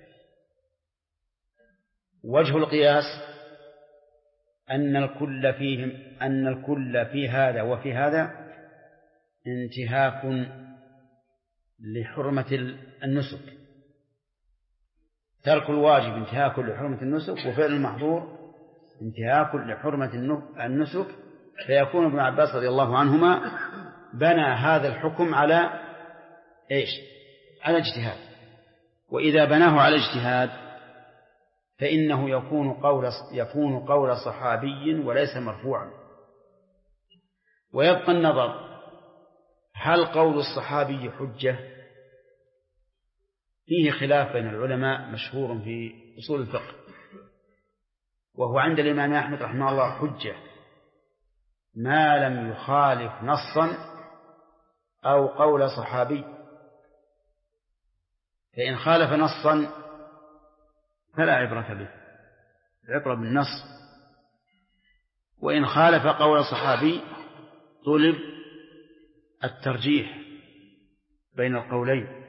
وجه القياس أن الكل في هذا وفي هذا انتهاك لحرمة النسك. ترك الواجب انتهاك لحرمة النسك، وفعل المحظور انتهاك لحرمة النسك، فيكون ابن عباس رضي الله عنهما بنى هذا الحكم على إيش؟ على اجتهاد. وإذا بناه على اجتهاد فإنه يكون قول صحابي وليس مرفوعا. ويبقى النظر هل قول الصحابي حجة؟ فيه خلاف بين العلماء مشهور في أصول الفقه، وهو عند الإمام أحمد رحمه الله حجة ما لم يخالف نصا أو قول صحابي. فإن خالف نصا فلا عبرة به، العبرة بالنص. وإن خالف قول صحابي طلب الترجيح بين القولين.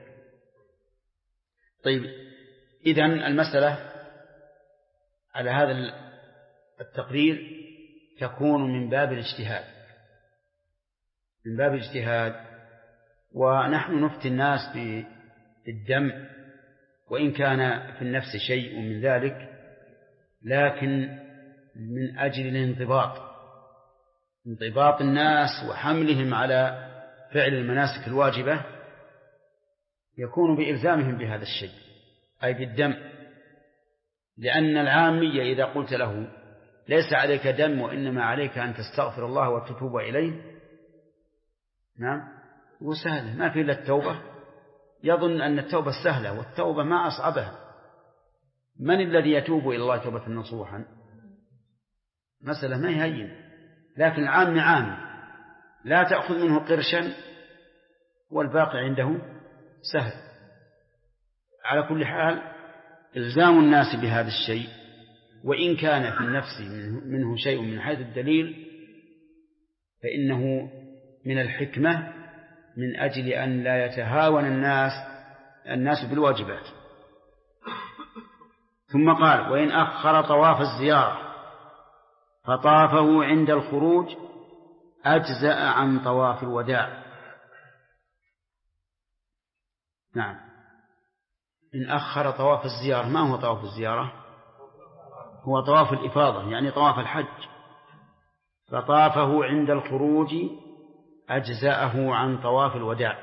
طيب، إذن المسألة على هذا التقرير تكون من باب الاجتهاد، ونحن نفتي الناس بالدم وإن كان في النفس شيء من ذلك، لكن من أجل انضباط الناس وحملهم على فعل المناسك الواجبة يكون بإلزامهم بهذا الشيء. أي بالدم، لأن العامية إذا قلت له ليس عليك دم وإنما عليك أن تستغفر الله وتتوب إليه، نعم، وسهل ما في إلا التوبة، يظن أن التوبة سهلة، والتوبة ما أصعبها. من الذي يتوب إلى الله توبة نصوحا؟ مسألة ما هي هين. لكن العام عام لا تأخذ منه قرشا والباقي عنده سهل. على كل حال إلزام الناس بهذا الشيء، وإن كان في النفس منه شيء من حيث الدليل، فإنه من الحكمة من أجل أن لا يتهاون الناس بالواجبات. ثم قال: وإن أخر طواف الزيارة فطافه عند الخروج أجزأ عن طواف الوداع. نعم، إن أخر طواف الزيارة. ما هو طواف الزيارة؟ هو طواف الإفاضة، يعني طواف الحج. فطافه عند الخروج أجزأه عن طواف الوداع.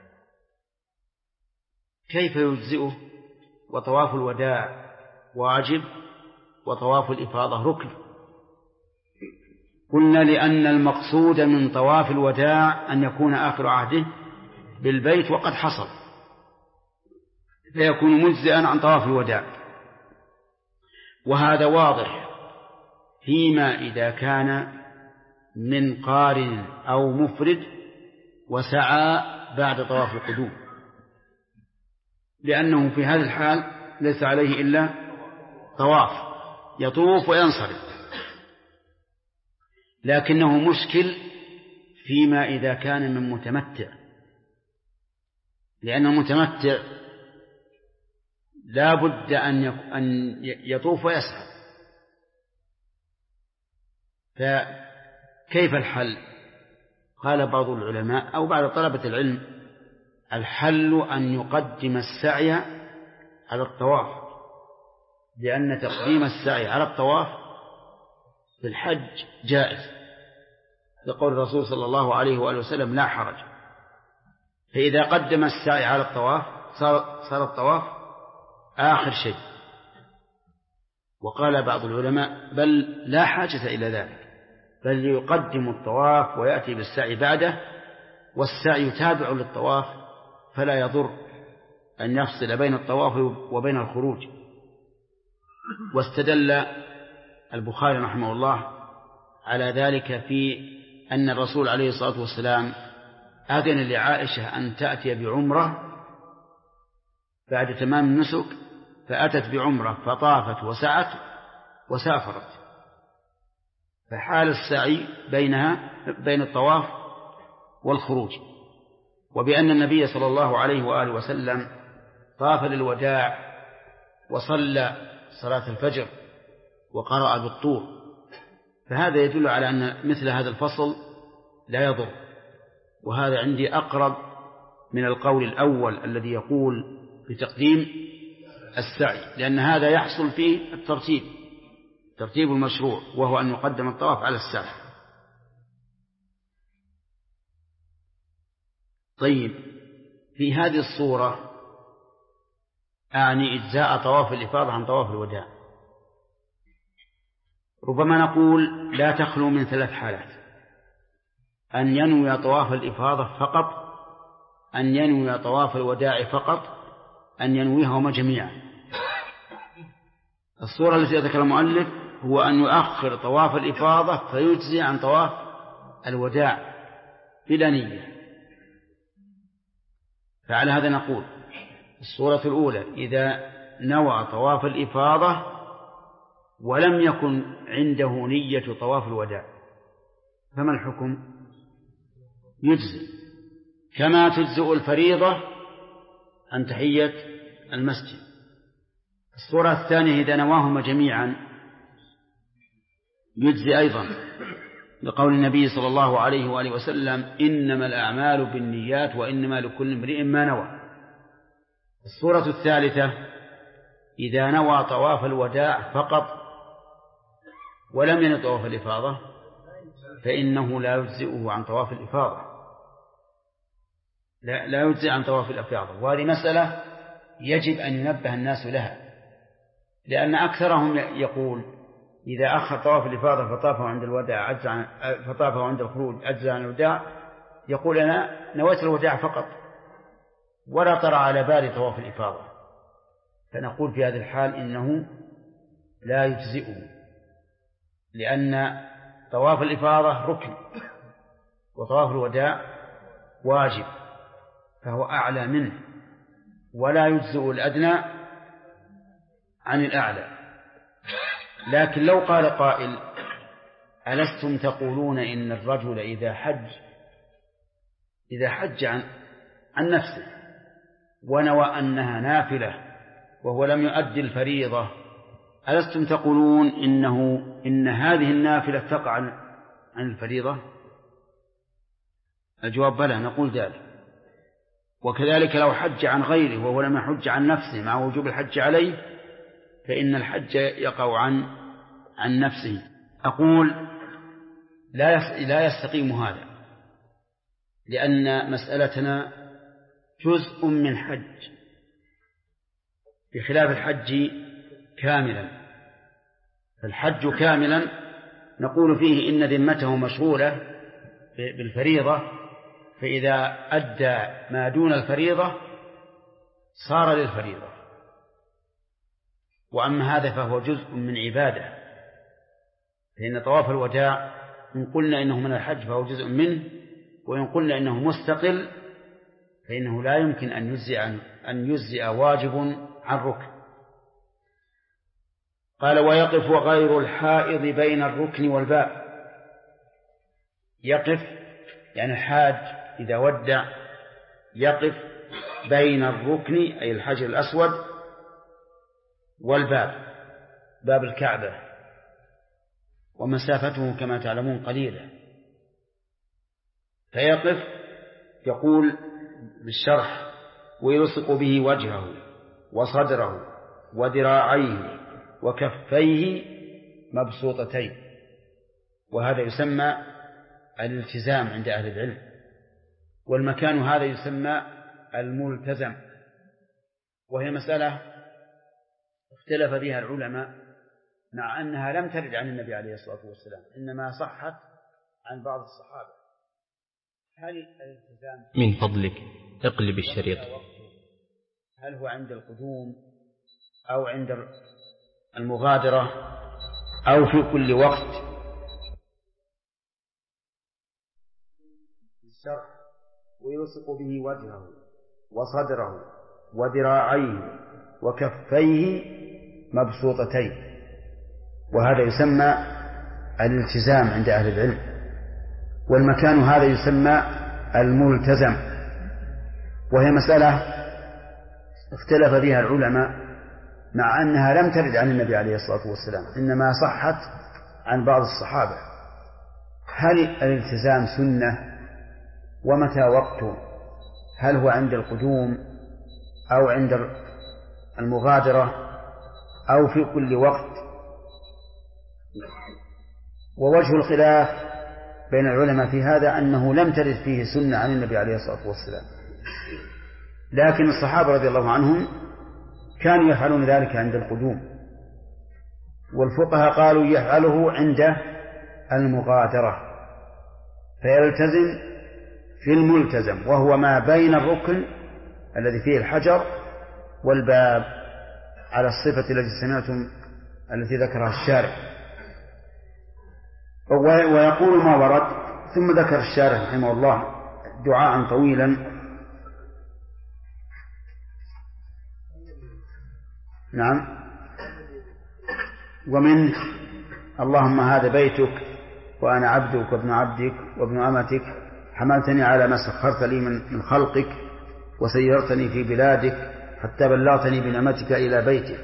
كيف يجزئه وطواف الوداع واجب وطواف الإفاضة ركن؟ قلنا لأن المقصود من طواف الوداع أن يكون آخر عهده بالبيت وقد حصل، فيكون مجزئا عن طواف الوداع. وهذا واضح فيما إذا كان من قارن أو مفرد وسعى بعد طواف القدوم، لأنه في هذا الحال ليس عليه إلا طواف، يطوف وينصرف. لكنه مشكل فيما إذا كان من متمتع، لأن المتمتع لا بد أن يطوف ويسعى. فكيف الحل؟ قال بعض العلماء أو بعض طلبة العلم: الحل أن يقدم السعي على الطواف، لأن تقديم السعي على الطواف في الحج جائز، لقول الرسول صلى الله عليه وآله وسلم: لا حرج. فإذا قدم السعي على الطواف صار الطواف آخر شيء. وقال بعض العلماء: بل لا حاجة إلى ذلك، بل يقدم الطواف ويأتي بالسعي بعده، والسعي تابع للطواف، فلا يضر أن يفصل بين الطواف وبين الخروج. واستدل البخاري رحمه الله على ذلك في أن الرسول عليه الصلاة والسلام أذن لعائشة أن تأتي بعمرة بعد تمام النسك، فأتت بعمرة فطافت وسعت وسافرت، فحال السعي بين الطواف والخروج. وبأن النبي صلى الله عليه وآله وسلم طاف للوداع وصلى صلاة الفجر وقرأ بالطور، فهذا يدل على أن مثل هذا الفصل لا يضر. وهذا عندي أقرب من القول الأول الذي يقول بتقديم السعي، لأن هذا يحصل فيه ترتيب المشروع، وهو أن يقدم الطواف على السعي. طيب، في هذه الصورة أعني إجزاء طواف الإفاضة عن طواف الوداع. ربما نقول لا تخلو من 3 حالات: أن ينوي طواف الإفاضة فقط، أن ينوي طواف الوداع فقط، أن ينويهما جميعا. الصورة التي ذكر المؤلف هو أن يؤخر طواف الإفاضة فيجزي عن طواف الوداع بلا نية. فعلى هذا نقول: الصورة الأولى إذا نوى طواف الإفاضة ولم يكن عنده نية طواف الوداع، فما الحكم؟ يجزي، كما تجزئ الفريضة عن تحية المسجد. الصورة الثانية إذا نواهما جميعا يجزي أيضا، لقول النبي صلى الله عليه وآله وسلم: إنما الأعمال بالنيات وإنما لكل امرئ ما نوى. الصورة الثالثة إذا نوى طواف الوداع فقط ولم ينوي طواف الإفاضة فإنه لا يجزئه عن طواف الإفاضة، لا يجزئ عن طواف الإفاضة. وهذه مسألة يجب أن ينبه الناس لها، لأن أكثرهم يقول إذا أخر طواف الإفاضة فطافه عند الوداع فطافه عند الخروج أجزى عن الوداع، يقول أنا نويت الوداع فقط ولا طرأ على بالي طواف الإفاضة. فنقول في هذه الحال إنه لا يجزئه، لأن طواف الإفاضة ركن وطواف الوداع واجب، فهو أعلى منه، ولا يجزئ الأدنى عن الأعلى. لكن لو قال قائل ألستم تقولون إن الرجل إذا حج عن نفسه ونوى أنها نافلة وهو لم يؤدي الفريضة، ألستم تقولون إن هذه النافلة تقع عن الفريضة؟ الجواب بلى، نقول ذلك. وكذلك لو حج عن غيره وهو لم يحج عن نفسه مع وجوب الحج عليه، فإن الحج يقع عن نفسه. أقول لا يستقيم هذا، لأن مسألتنا جزء من حج بخلاف الحج كاملا. فالحج كاملا نقول فيه إن ذمته مشغولة بالفريضة، فإذا أدى ما دون الفريضة صار للفريضة. وأما هذا فهو جزء من عبادة، فإن طواف الوداع إن قلنا إنه من الحج فهو جزء منه، وإن قلنا إنه مستقل فإنه لا يمكن أن يجزئ واجب عن ركن. قال ويقف غير الحائض بين الركن والباب. يقف يعني الحاج إذا ودع يقف بين الركن أي الحجر الأسود والباب، باب الكعبة، ومسافته كما تعلمون قليلة. فيقف يقول بالشرح ويلصق به وجهه وصدره وذراعيه وكفيه مبسوطتين، وهذا يسمى الالتزام عند أهل العلم، والمكان هذا يسمى الملتزم. وهي مسألة اختلف بها العلماء، مع أنها لم ترد عن النبي عليه الصلاة والسلام، إنما صحت عن بعض الصحابة. هل الالتزام من فضلك اقلب الشريط، هل هو عند القدوم أو عند المغادرة أو في كل وقت؟ الشرح ويلصق به وجهه وصدره وذراعيه وكفيه مبسوطتين، وهذا يسمى الالتزام عند أهل العلم، والمكان هذا يسمى الملتزم. وهي مسألة اختلف بها العلماء، مع أنها لم ترد عن النبي عليه الصلاة والسلام، إنما صحت عن بعض الصحابة. هل الالتزام سنة؟ ومتى وقته؟ هل هو عند القدوم أو عند المغادرة أو في كل وقت؟ ووجه الخلاف بين العلماء في هذا أنه لم ترد فيه سنة عن النبي عليه الصلاة والسلام، لكن الصحابة رضي الله عنهم كانوا يفعلون ذلك عند القدوم، والفقهاء قالوا يفعله عند المغادرة، فيلتزم في الملتزم وهو ما بين الركن الذي فيه الحجر والباب على الصفة التي سمعتم التي ذكرها الشارع. ويقول ما ورد، ثم ذكر الشارع رحمه الله دعاء طويلا. نعم. ومن اللهم هذا بيتك وأنا عبدك وابن عبدك وابن أمتك، حملتني على ما سخرت لي من خلقك، وسيرتني في بلادك حتى بلغتني بنعمتك إلى بيتك،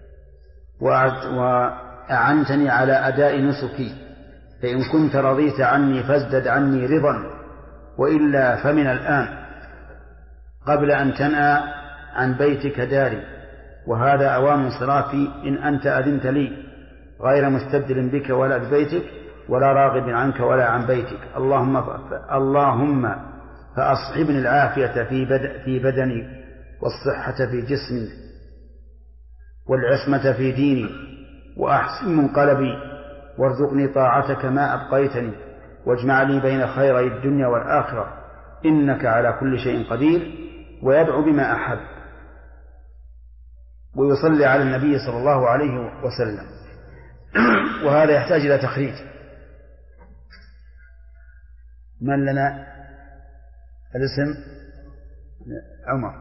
وأعنتني على أداء نسكي، فإن كنت رضيت عني فازدد عني رضا، وإلا فمن الآن قبل أن تنأى عن بيتك داري، وهذا أوان انصرافي إن أنت أذنت لي، غير مستبدل بك ولا ببيتك، ولا راغب عنك ولا عن بيتك. اللهم فأصحبني العافية في بدني والصحة في جسمي والعصمة في ديني وأحسن منقلبي وارزقني طاعتك ما أبقيتني واجمع لي بين خيري الدنيا والآخرة إنك على كل شيء قدير، ويدعو بما أحب ويصلي على النبي صلى الله عليه وسلم. وهذا يحتاج إلى تخريج. من لنا الاسم؟ عمر.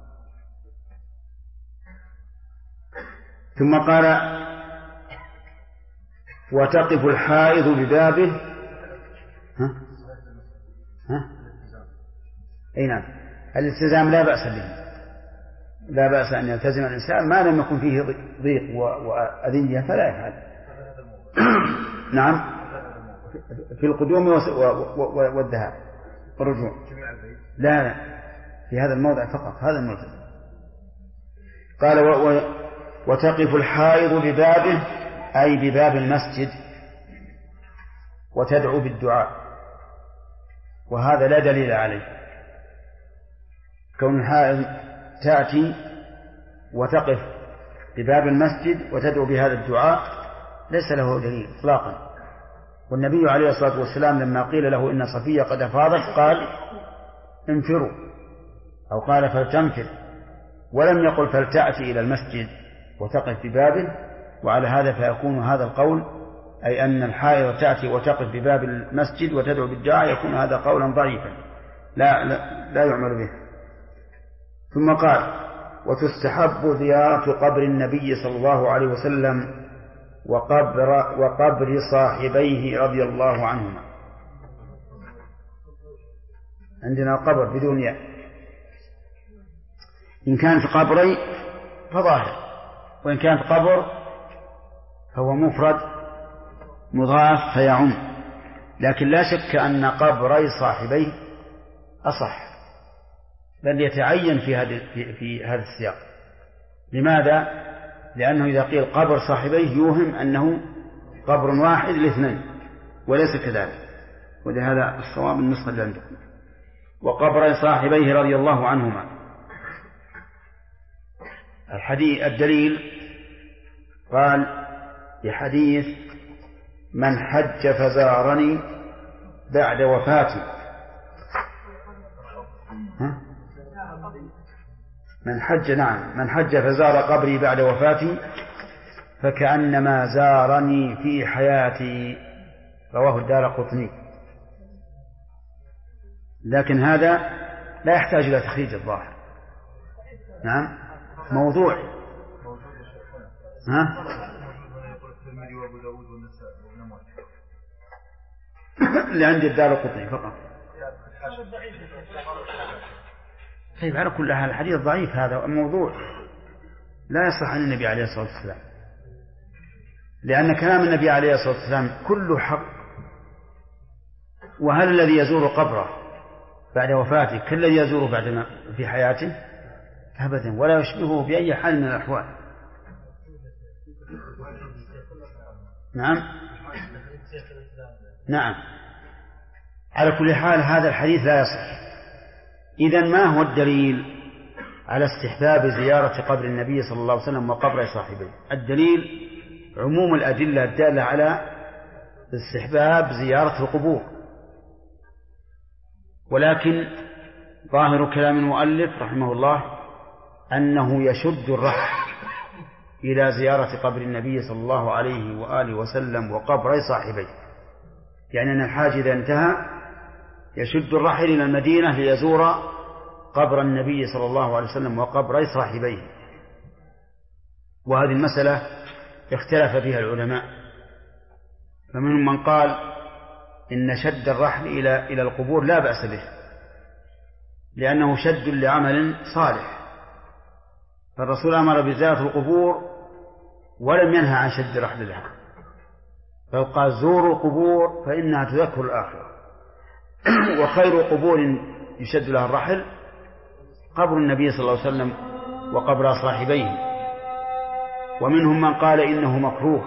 ثم قال وتقف الحائض ببابه. أي نعم، الالتزام لا بأس به، لا بأس أن يلتزم الإنسان ما لم يكن فيه ضيق وأذية فلا يفعل. نعم، في القدوم والذهاب والرجوع. لا في هذا الموضع فقط، هذا الموضع. قال وتقف الحائض ببابه أي بباب المسجد وتدعو بالدعاء، وهذا لا دليل عليه. كون الحائض تأتي وتقف بباب المسجد وتدعو بهذا الدعاء ليس له دليل إطلاقا. والنبي عليه الصلاة والسلام لما قيل له إن صفية قد أفاضت قال انفروا، أو قال فلتنفر، ولم يقل فلتأتي إلى المسجد وتقف ببابه. وعلى هذا فيكون هذا القول، أي أن الحائض تأتي وتقف بباب المسجد وتدعو بالدعاء، يكون هذا قولا ضعيفا لا يعمل به. ثم قال وتستحب زيارة قبر النبي صلى الله عليه وسلم وقبر صاحبيه رضي الله عنهما. عندنا قبر بدون ياء، إن كانت قبري فظاهر، وإن كانت قبر فهو مفرد مضاف فيعم. لكن لا شك أن قبري صاحبيه أصح، بل يتعين في هذا السياق. لماذا؟ لأنه إذا قيل قبر صاحبيه يوهم أنه قبر واحد لاثنين، وليس كذلك. ولهذا الصواب النسخة اللي عندكم وقبر صاحبيه رضي الله عنهما. الدليل قال بحديث من حج فزارني بعد وفاتي. من حج فزار قبري بعد وفاتي فكأنما زارني في حياتي، رواه الدارقطني. لكن هذا لا يحتاج إلى تخريج الظاهر. نعم موضوع. اللي عندي الدارقطني فقط. طيب على كل حال الحديث ضعيف، هذا موضوع لا يصح عن النبي عليه الصلاة والسلام، لأن كلام النبي عليه الصلاة والسلام كله حق. وهل الذي يزور قبره بعد وفاته كالذي يزوره بعد في حياته؟ أبدا، ولا يشبهه بأي حال من الأحوال. نعم على كل حال هذا الحديث لا يصح. إذن ما هو الدليل على استحباب زيارة قبر النبي صلى الله عليه وسلم وقبر صاحبه؟ الدليل عموم الأدلة الدالة على استحباب زيارة القبور، ولكن ظاهر كلام المؤلف رحمه الله أنه يشد الرحل إلى زيارة قبر النبي صلى الله عليه وآله وسلم وقبر صاحبيه، يعني أن الحاج إذا انتهى يشد الرحل إلى المدينة ليزور قبر النبي صلى الله عليه وسلم وقبر صاحبيه. وهذه المسألة اختلف فيها العلماء، فمنهم من قال إن شد الرحل إلى القبور لا بأس به، لأنه شد لعمل صالح، فالرسول أمر بزيارة القبور ولم ينهى عن شد الرحل لها، فقال زوروا القبور فإنها تذكر الآخرة. وخير قبور يشد لها الرحل قبر النبي صلى الله عليه وسلم وقبر صاحبيه. ومنهم من قال إنه مكروه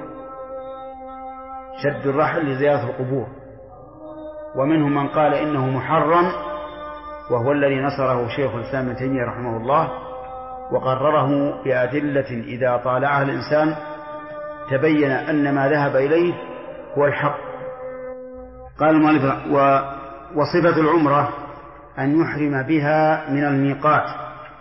شد الرحل لزيارة القبور، ومنهم من قال إنه محرم، وهو الذي نصره شيخ الإسلام ابن تيمية رحمه الله وقرره بأدلة إذا طالعها الإنسان تبين أن ما ذهب إليه هو الحق. قال المؤلف: وصفة العمرة أن يحرم بها من الميقات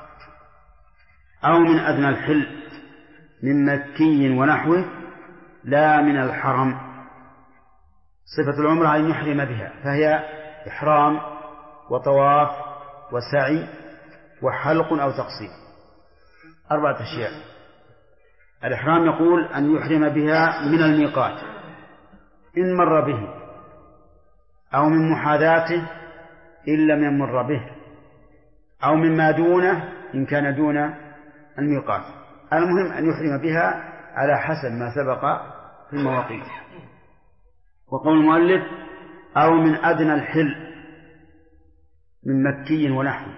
أو من أدنى الحل من مكي ونحوه لا من الحرم. صفة العمرة أن يحرم بها، فهي إحرام وطواف وسعي وحلق أو تقصير، 4 أشياء. الإحرام يقول أن يحرم بها من الميقات إن مر به، أو من محاذاته إن لم يمر به، أو مما دونه إن كان دون الميقات. المهم أن يحرم بها على حسب ما سبق في المواقيت. وقول المؤلف: أو من أدنى الحل من مكي ونحوه.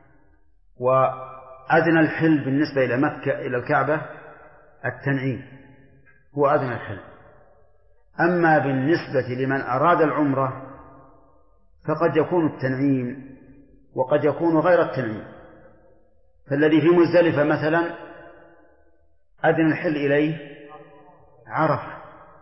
وأدنى الحل بالنسبة إلى مكة إلى الكعبة التنعيم هو أدنى الحل. أما بالنسبة لمن أراد العمرة فقد يكون التنعيم وقد يكون غير التنعيم. فالذي في مزدلفة مثلا أدنى الحل إليه عرفة،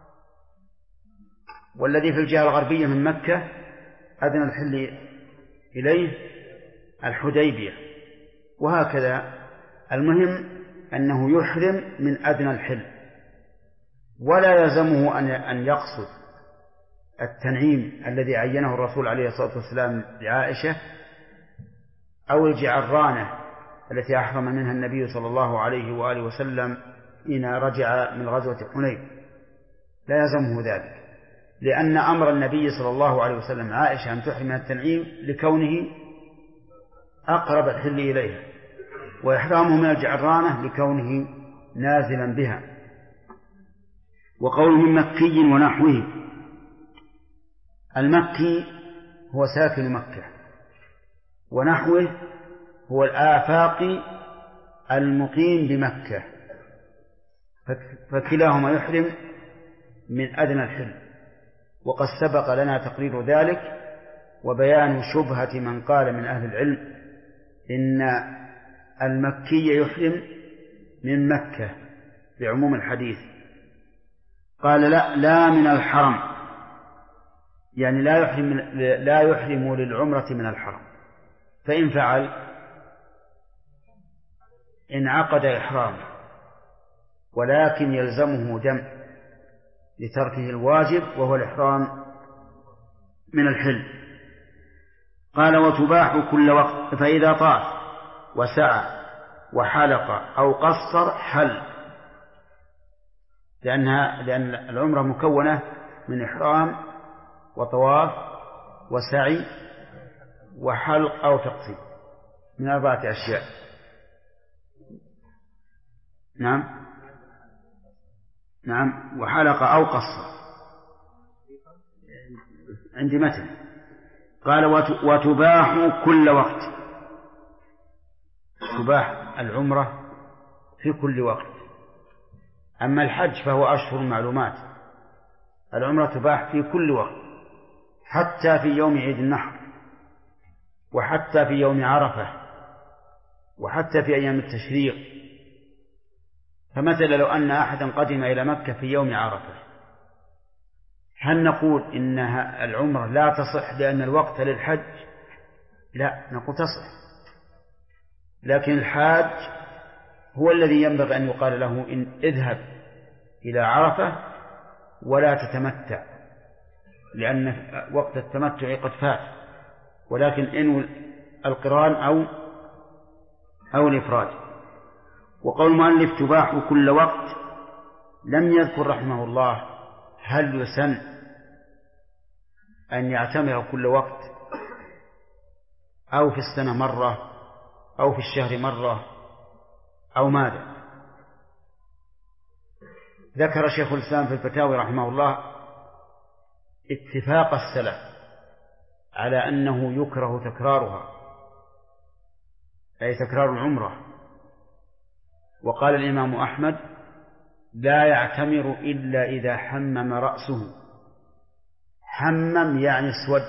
والذي في الجهة الغربية من مكة أدنى الحل إليه الحديبية، وهكذا. المهم أنه يحرم من أدنى الحل، ولا يلزمه أن يقصد التنعيم الذي عينه الرسول عليه الصلاة والسلام لعائشة، أو الجعرانة التي أحرم منها النبي صلى الله عليه وآله وسلم حين رجع من غزوة حنين، لا يلزمه ذلك، لأن أمر النبي صلى الله عليه وسلم عائشة أن تحرم من التنعيم لكونه أقرب الحل إليها، وإحرامه من الجعرانة لكونه نازلا بها. وقول من مكي ونحوه: المكي هو ساكن مكة، ونحوه هو الآفاقي المقيم بمكة، فكلاهما يحرم من أدنى الحل. وقد سبق لنا تقرير ذلك وبيان شبهة من قال من أهل العلم إن المكي يحرم من مكة بعموم الحديث. قال: لا من الحرم، يعني لا يحرم للعمرة من الحرم. فإن فعل انعقد إحرامه، ولكن يلزمه دم لتركه الواجب وهو الإحرام من الحل. قال: وتباح كل وقت، فإذا طاف وسعى وحلق أو قصر حل، لأن العمرة مكونة من إحرام وطواف وسعي وحلق أو تقصير، من 4 أشياء. نعم، وحلق أو قصر عندي متن. قال: وتباح كل وقت، تباح العمرة في كل وقت. أما الحج فهو أشهر معلومات، العمرة تباح في كل وقت، حتى في يوم عيد النحر، وحتى في يوم عرفة، وحتى في أيام التشريق. فمثلا لو أن أحدا قدم إلى مكة في يوم عرفة، هل نقول إنها العمرة لا تصح لأن الوقت للحج؟ لا، نقول تصح، لكن الحاج هو الذي ينبغي أن يقال له إن اذهب إلى عرفة ولا تتمتع، لأن وقت التمتع قد فات، ولكن انوي القران أو الإفراد. وقول المؤلف: تباح كل وقت، لم يذكر رحمه الله هل يسن أن يعتمر كل وقت، أو في السنة مرة، أو في الشهر مرة، أو ماذا. ذكر شيخ الإسلام في الفتاوي رحمه الله اتفاق السلف على أنه يكره تكرارها، أي تكرار العمرة. وقال الإمام أحمد: لا يعتمر إلا إذا حمم رأسه. حمم يعني اسود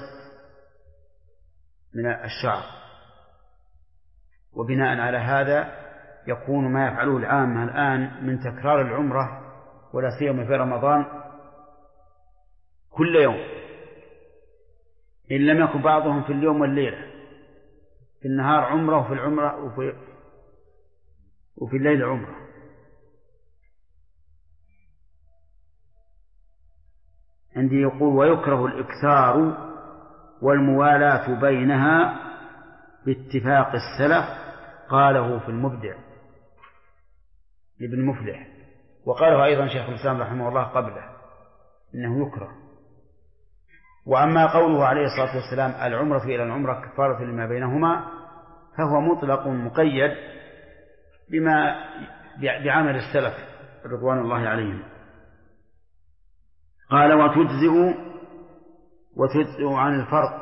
من الشعر، وبناء على هذا يكون ما يفعله العامة الآن من تكرار العمرة ولا سيما في رمضان كل يوم، إن لم يكن بعضهم في اليوم والليلة، في النهار عمرة وفي العمرة وفي الليل عمرة. عندي يقول ويكره الإكثار والموالاة بينها باتفاق السلف، قاله في المبدع لابن مفلح، وقاله أيضا شيخ الإسلام رحمه الله قبله إنه يكره. وأما قوله عليه الصلاة والسلام العمرة إلى العمرة كفارة لما بينهما، فهو مطلق مقيد بعمل السلف رضوان الله عليهم. قال وتجزئ عن الفرض.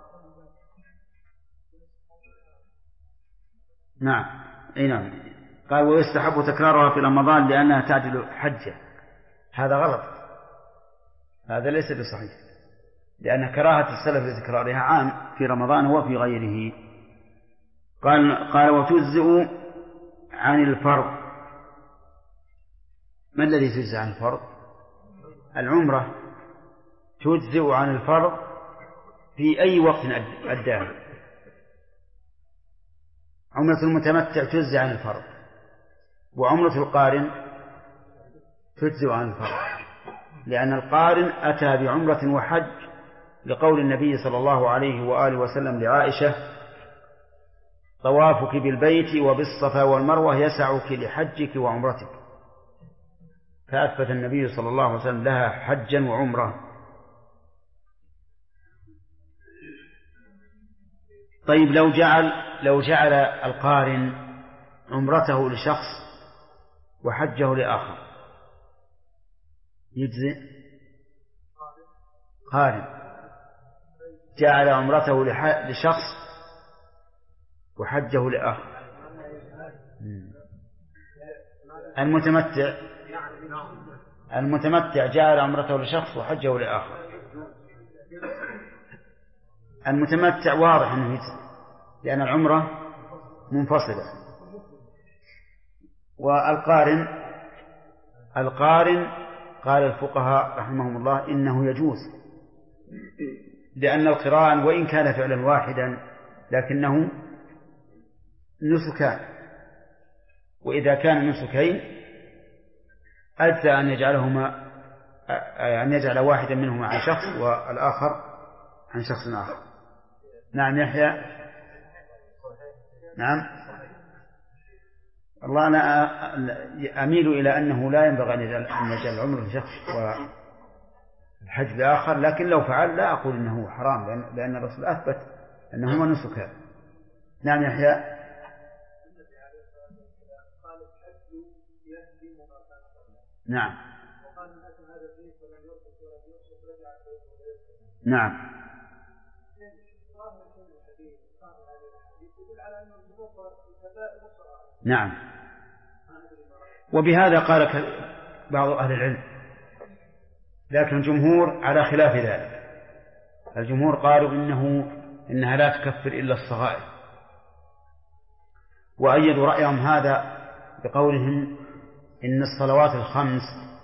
نعم أي نعم. قال ويستحب تكرارها في رمضان لأنها تعدل حجة. هذا غلط، هذا ليس بصحيح، لأن كراهة السلف لتكرارها عام في رمضان وفي غيره. قال وتجزئ عن الفرض. ما الذي تجزئ عن الفرض؟ العمرة تجزئ عن الفرض في أي وقت أداه. عمرة المتمتع تجزئ عن الفرض، وعمرة القارن تجزئ عن الفرض، لأن القارن أتى بعمرة وحج، لقول النبي صلى الله عليه وآله وسلم لعائشة طوافك بالبيت وبالصفا والمروة يسعك لحجك وعمرتك، فأثبت النبي صلى الله عليه وسلم لها حجا وعمرة. طيب لو جعل القارن عمرته لشخص وحجه لآخر يجزئ؟ قارن جعل عمرته لشخص وحجه لآخر. المتمتع جعل عمرته لشخص وحجه لآخر. المتمتع واضح أنه يجزئ لأن العمرة منفصلة. والقارن قال الفقهاء رحمهم الله إنه يجوز، لأن القران وإن كان فعلا واحدا لكنه نسكان، وإذا كان نسكين أجزى أن يجعل واحدا منهما عن شخص والآخر عن شخص آخر. نعم يحيى. نعم الله أنا أميل إلى أنه لا ينبغي أن يجعل العمر لشخص والحج لآخر، لكن لو فعل لا أقول أنه حرام، لأن الرسول أثبت أنهما نسكان. نعم يحيى. نعم نعم نعم. وبهذا قال بعض أهل العلم، لكن الجمهور على خلاف ذلك. الجمهور قالوا إنها لا تكفر إلا الصغائر، وأيدوا رأيهم هذا بقولهم إن الصلوات الخمس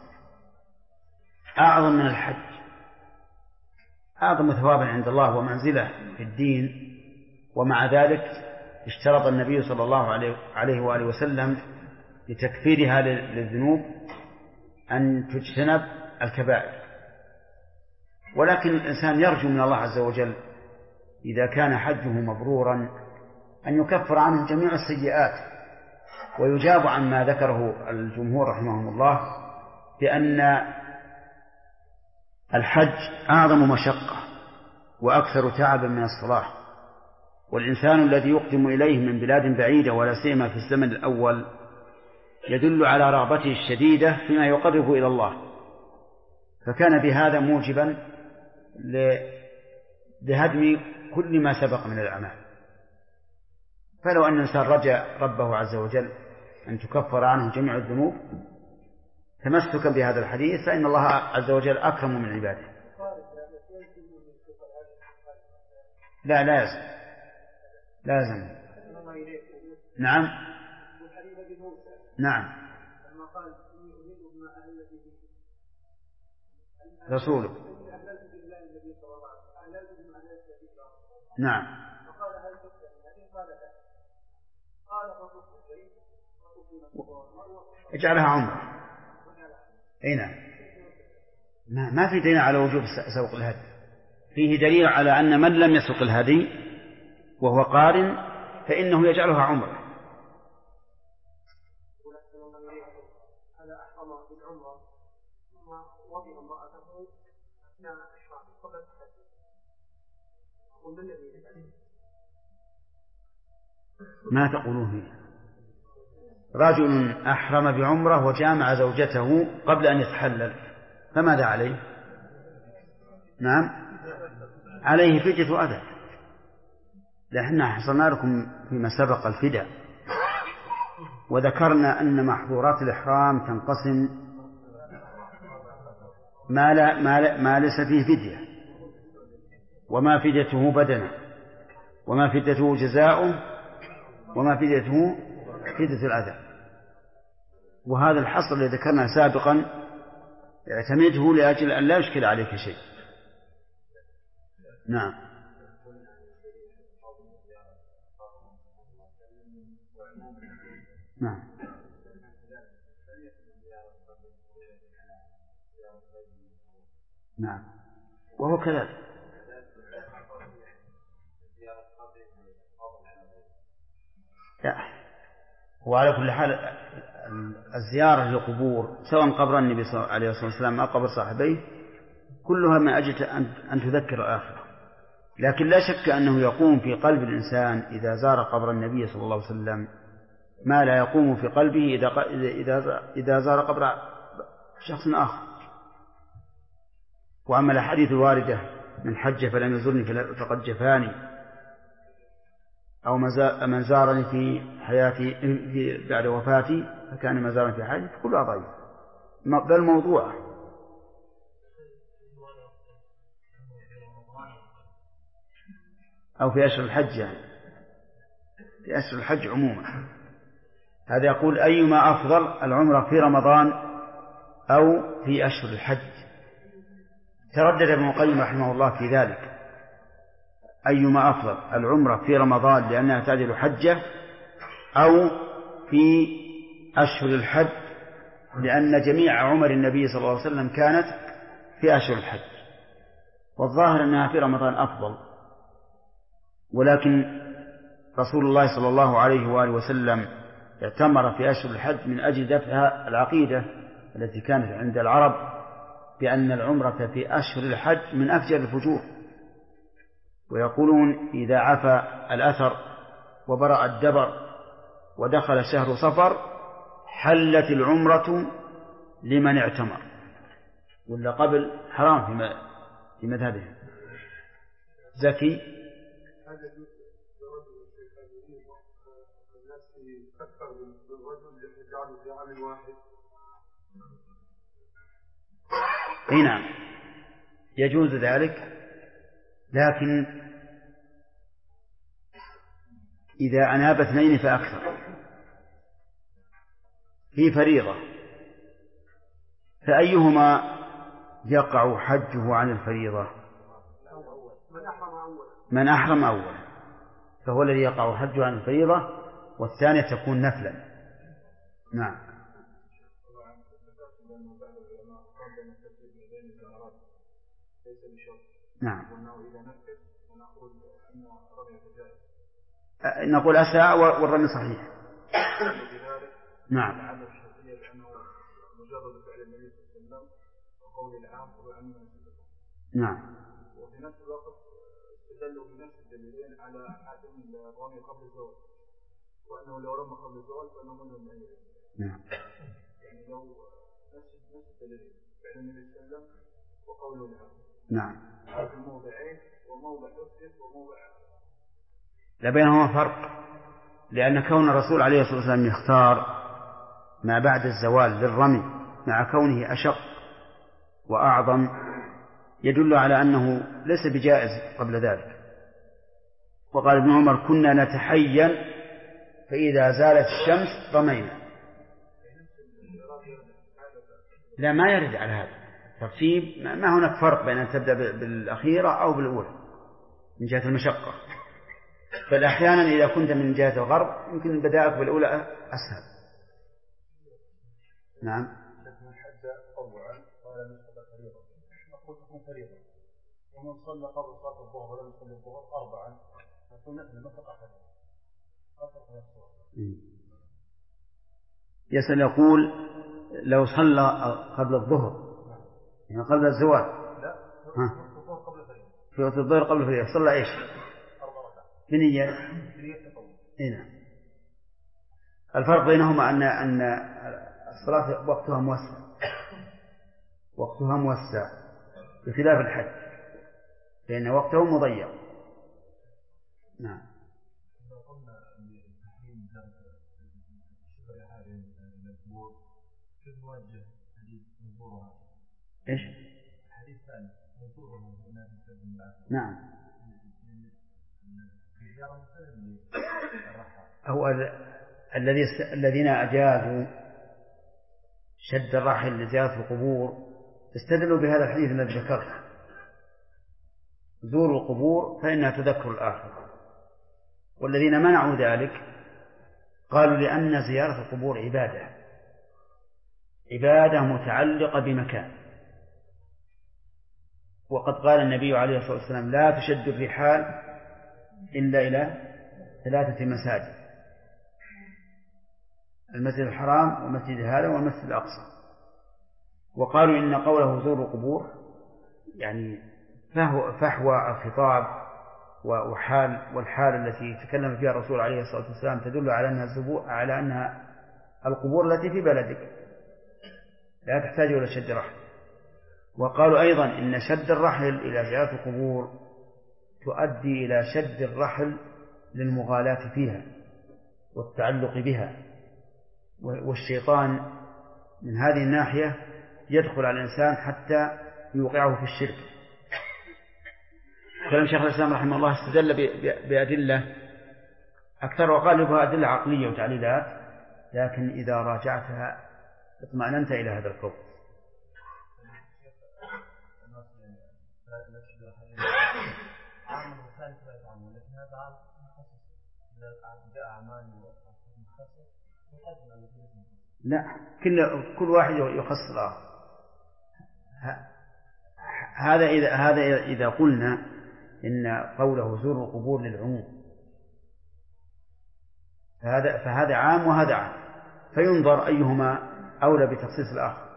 أعظم من الحج، أعظم ثوابا عند الله ومنزلة في الدين، ومع ذلك اشترط النبي صلى الله عليه وآله وسلم لتكفيرها للذنوب أن تجتنب الكبائر. ولكن الإنسان يرجو من الله عز وجل إذا كان حجه مبرورا أن يكفر عنه جميع السيئات. ويجاب عما ذكره الجمهور رحمهم الله بأن الحج أعظم مشقة وأكثر تعبا من الصلاة، والإنسان الذي يقدم إليه من بلاد بعيدة ولا سيما في الزمن الأول يدل على رغبته الشديدة فيما يقرب إلى الله، فكان بهذا موجبا لهدم كل ما سبق من الأعمال. فلو أن الإنسان رجا ربه عز وجل أن تكفر عنه جميع الذنوب تمسكا بهذا الحديث فإن الله عز وجل أكرم من عباده. لا يزن. نعم نعم رسوله. نعم اجعلها عمره. اي نعم ما في دليل على وجوب سوق الهدي، فيه دليل على أن من لم يسوق الهدي وهو قارن فإنه يجعلها عمره. ما تقولون فيه؟ رجل أحرم بعمره وجامع زوجته قبل أن يتحلل فماذا عليه؟ نعم عليه فدية أذى. لأننا حصلنا لكم فيما سبق الفداء، وذكرنا أن محظورات الإحرام تنقسم ما ليس فيه فدية، وما فديته بدنه، وما فديته جزاؤه، وما فديته فدية الأذى. وهذا الحصر الذي ذكرنا سابقا اعتمده لأجل أن لا يشكل عليك شيء. نعم نعم نعم وهو كذلك. وعلى كل حال الزيارة للقبور سواء قبر النبي عليه الصلاة والسلام أو قبر صاحبيه كلها من أجل أن تذكر الآخرة، لكن لا شك أنه يقوم في قلب الإنسان إذا زار قبر النبي صلى الله عليه وسلم ما لا يقوم في قلبه إذا زار قبر شخص آخر. وأما الأحاديث الواردة من حج فلم يزرني فقد جفاني، أو من زارني في حياتي بعد وفاتي فكان ما زارني في حياتي كلها ضعيف بل موضوع. أو في أشهر الحج، يعني في أشهر الحج عموما. هذا يقول أيما أفضل العمرة في رمضان أو في أشهر الحج؟ تردد ابن القيم رحمه الله في ذلك، أيما أفضل العمرة في رمضان لأنها تعدل حجة أو في أشهر الحج لأن جميع عمر النبي صلى الله عليه وسلم كانت في أشهر الحج. والظاهر أنها في رمضان أفضل، ولكن رسول الله صلى الله عليه وآله وسلم اعتمر في أشهر الحج من أجل دفع العقيدة التي كانت عند العرب بأن العمرة في أشهر الحج من أفجر الفجور، ويقولون إذا عفى الأثر وبرأ الدبر ودخل شهر صفر حلت العمرة لمن اعتمر، ولا قبل حرام في مذهبهم. زكي اي نعم يجوز ذلك، لكن إذا أناب اثنين فأكثر في فريضة فأيهما يقع حجه عن الفريضة؟ من أحرم أولا فهو الذي يقع حجه عن الفريضة، والثانية تكون نفلا. نعم نعم نقول أساء والرمي صحيح. نعم نعم وفي نفس الوقت استدلوا بنفس الدليلين على عدم الرمي قبل الزواج، وأنه لو رمى قبل الزواج فإنه منهم من نعم يعني لو نفس الدليلين فعل النبي صلى الله عليه وسلم وقوله العام. نعم هذا الموضعين وموضع حسن وموضع لا بينهما فرق، لأن كون الرسول عليه الصلاة والسلام يختار ما بعد الزوال للرمي مع كونه أشق وأعظم يدل على أنه ليس بجائز قبل ذلك. وقال ابن عمر كنا نتحين فإذا زالت الشمس رمينا، لا ما يرد على هذا ترتيب. ما هناك فرق بين أن تبدأ بالأخيرة أو بالأولى من جهة المشقة. بل أحيانا إذا كنت من جهة الغرب يمكن البداءة بالأولى أسهل. نعم. ومن صلى قبل صلاة الظهر ولم يصلي الظهر 4 يكون مثل المفرق أحد. يسأل يقول لو صلى قبل الظهر يعني قبل الزوال. لا في وقت الظهر قبل الفجر صلى إيش؟ 4 ركعات بنية. هنا الفرق بينهما أن الصلاة وقتها موسع بخلاف الحج لأن وقته مضيق. نعم. إيش؟ نعم. هو الذين أجازوا شد الرحل لزيارة القبور استدلوا بهذا الحديث الذي ذكرته: زوروا القبور فإنها تذكر الآخرة. والذين منعوا ذلك قالوا لأن زيارة القبور عبادة متعلقة بمكان، وقد قال النبي عليه الصلاة والسلام: لا تشد الرحال إلا إلى 3 مساجد: المسجد الحرام والمسجد هذا والمسجد الأقصى. وقالوا إن قوله زوروا القبور يعني فحوى الخطاب والحال التي تكلم فيها الرسول عليه الصلاة والسلام تدل على أنها القبور التي في بلدك لا تحتاج إلى شد رحل. وقالوا أيضا إن شد الرحل إلى زيارة القبور تؤدي إلى شد الرحل للمغالاة فيها والتعلق بها، والشيطان من هذه الناحية يدخل على الإنسان حتى يوقعه في الشرك. كلام شيخ الإسلام رحمه الله استدل بأدلة أكثر وقال بها أدلة عقلية وتعليلات، لكن إذا راجعتها اطمأننت إلى هذا القول. لا، كل واحد يخص الآخر. هذا إذا قلنا إن قوله زور القبور للعموم فهذا عام وهذا عام، فينظر أيهما أولى بتخصيص الآخر.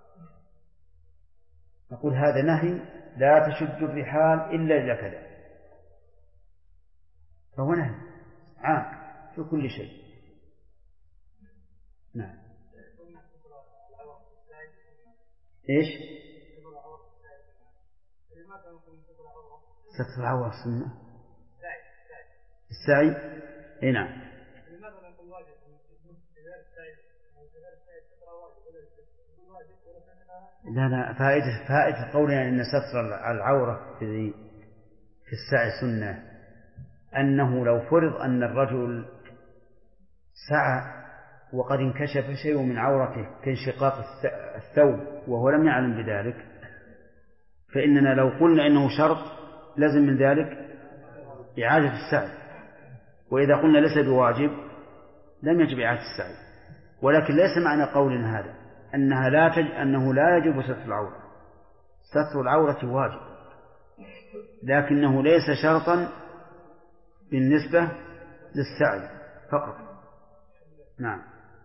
نقول هذا نهي لا تشد الرحال إلا إلى كذا، فهو نهي عام في كل شيء. نعم. إيش؟ ستر العورة السنة السعي. إيه نعم. لا فائدة قولنا إن ستر العورة في السعي سنة أنه لو فرض أن الرجل سعى وقد انكشف شيء من عورته كانشقاق الثوب وهو لم يعلم بذلك، فإننا لو قلنا إنه شرط لازم من ذلك إعادة السعي، وإذا قلنا ليس بواجب لم يجب إعادة السعي. ولكن ليس معنى قولنا هذا أنه لا يجب ستر العورة. ستر العورة واجب، لكنه ليس شرطا بالنسبة للسعي فقط. نعم.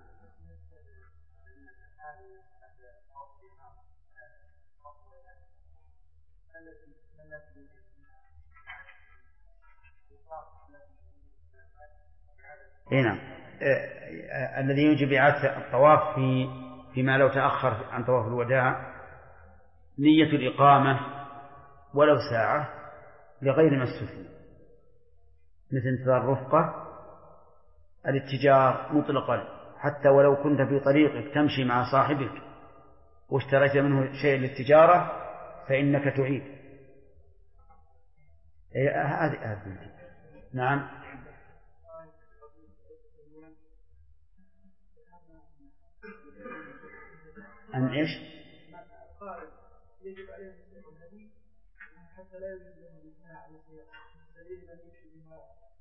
هنا الذي يجب إعادة الطواف فيما لو تأخر عن طواف الوداع نية الإقامة ولو ساعة لغير ما استثني، مثل انتظار الرفقة، الاتجار مطلقا حتى ولو كنت في طريقك تمشي مع صاحبك واشتريت منه شيء للتجارة فإنك تعيد. هذه نعم. أن إيش؟ يجب عليه الهدي حتى لا يوجد له الإثناء على السياق فيجب أن يمشي بما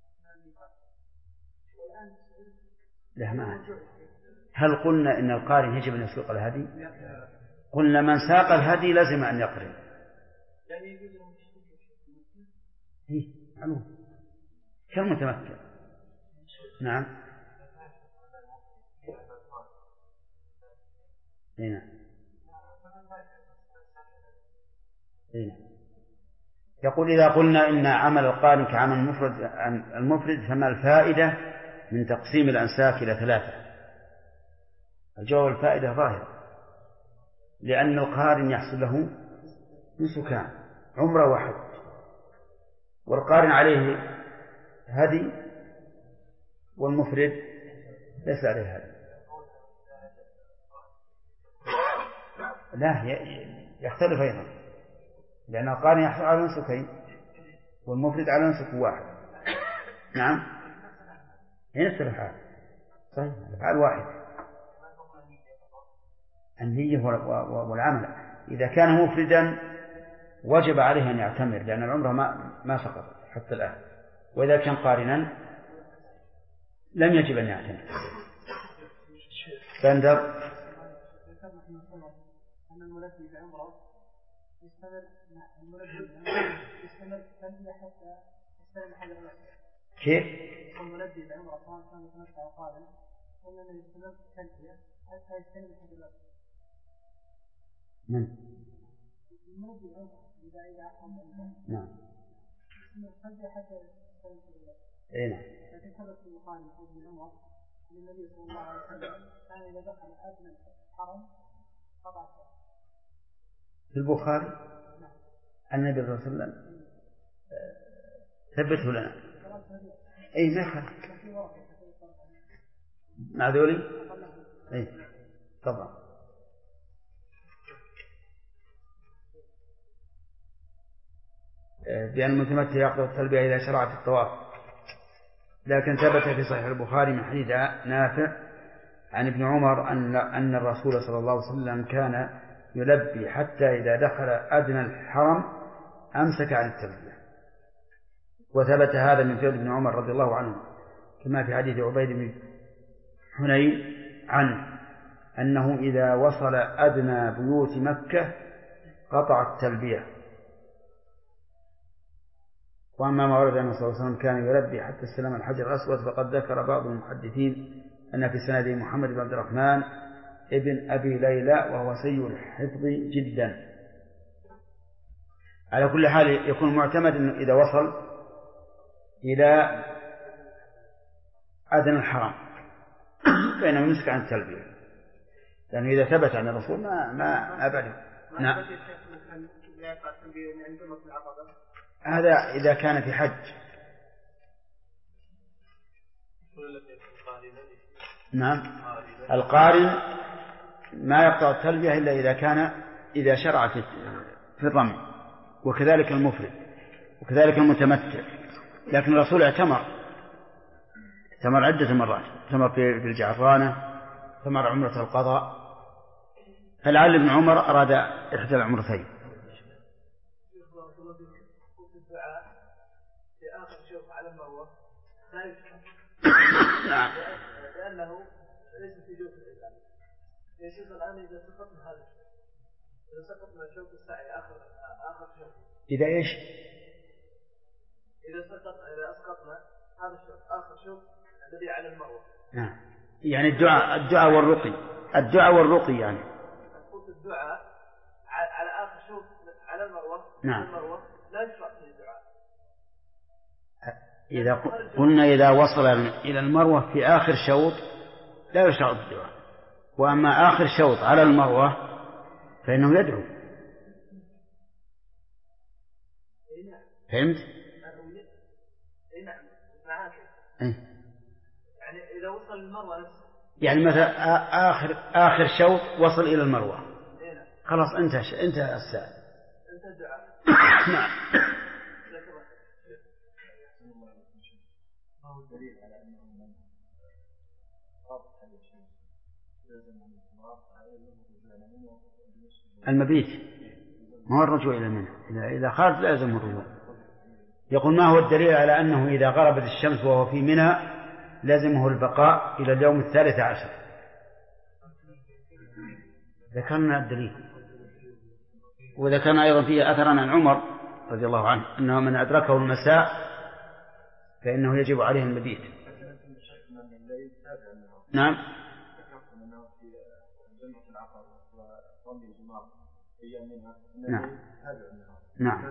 والآن لا ما هل قلنا إن القارن يجب أن يسوق الهدي؟ قلنا من ساق الهدي لازم أن يقرن. يعني يجوز له معلوم كالمتمتع. نعم. هنا يقول إذا قلنا إن عمل القارن كعمل المفرد فما الفائدة من تقسيم الأنساك إلى 3؟ الجواب الفائدة ظاهرة، لأن القارن يحصل له نسكان عمره واحد، والقارن عليه هدي والمفرد ليس عليه هدي. لا يختلف أيضا، لأن القارن يحصل على نسكين والمفرد على نسك واحد. نعم هي نفس الحال صحيح، الحال واحد. النية والعمل إذا كان مفردا وجب عليه أن يعتمر لأن العمرة ما سقط حتى الآن، وإذا كان قارنا لم يجب أن يعتمر. بندر أن الملبي بعمره يستمر تلبية حتى يستلم حجر الأسود. كيف؟ الملبي بعمره سواء كان متمتع أو قارن قلنا أنه يستمر تلبية حتى يستلم حجر الأسود. الملبي بعمره إذا أحرم بعمره. نعم. يستمر تلبية حتى يستلم حجر الأسود. أي نعم. لكن ثبت في البخاري من حديث عمر أن النبي صلى الله عليه وسلم كان إذا دخل أدنى الحرم قطع في البخاري النبي صلى الله عليه وسلم ثبته لنا. أي ما مع ذولي أي طبعا. بأن المتمتع يقضي التلبية إذا شرع في الطواف، لكن ثبت في صحيح البخاري من حديث نافع عن ابن عمر أن الرسول صلى الله عليه وسلم كان يلبي حتى إذا دخل أدنى الحرم أمسك عن التلبية. وثبت هذا من فعل ابن عمر رضي الله عنه كما في حديث عبيد بن حنين عنه أنه إذا وصل أدنى بيوت مكة قطع التلبية. وأما ما ورد أن صلى الله عليه وسلم كان يلبي حتى استلم الحجر الأسود فقد ذكر بعض المحدثين أن في سنده محمد بن عبد الرحمن ابن أبي ليلى وهو سيء الحفظ جدا. على كل حال يكون معتمد أنه إذا وصل إلى أدنى الحرم فإنه يمسك عن التلبية، لأنه إذا ثبت عن الرسول ما بعد. نعم هذا إذا كان في حج. نعم القارن ما يقطع التلبية إلا إذا شرع في الرمي، وكذلك المفرد وكذلك المتمتع. لكن الرسول اعتمر عدة مرات، اعتمر في الجعرانة، اعتمر عمرة القضاء، فلعل ابن عمر أراد إحدى العمرتين. نعم لأنه ليس في جوف الإسلام. يا شيخ الآن إذا سقط من هذا إذا سقط من شوك السعي آخر شوك إذا إيش؟ إذا أسقطنا هذا الشوك آخر شوك الذي على المروة. نعم يعني الدعاء والرقي يعني. أقول الدعاء على آخر شوك على المروة. نعم. المروة لا يشرع فيه الدعاء. إذا قلنا إذا وصل إلى المروة في آخر شوط لا يشرع الدعاء، وأما آخر شوط على المروة فإنه يدعو. فهمت؟ يعني إذا وصل المروة نفسه يعني مثلا آخر شوط وصل إلى المروة خلاص انتهى السائل. انت الدعاء. نعم. ما هو الدليل على أنه من رابط هذا الشيء لازم المبيت ما هو الرجوع إلى منى، إذا خرج لا يلزمه الرجوع. يقول ما هو الدليل على أنه إذا غربت الشمس وهو في منى لازمه البقاء إلى اليوم 13؟ ذكرنا الدليل، وذكرنا أيضا فيه أثرا عن عمر رضي الله عنه أنه من أدركه المساء فإنه يجب عليه المبيت. نعم. نعم. نعم.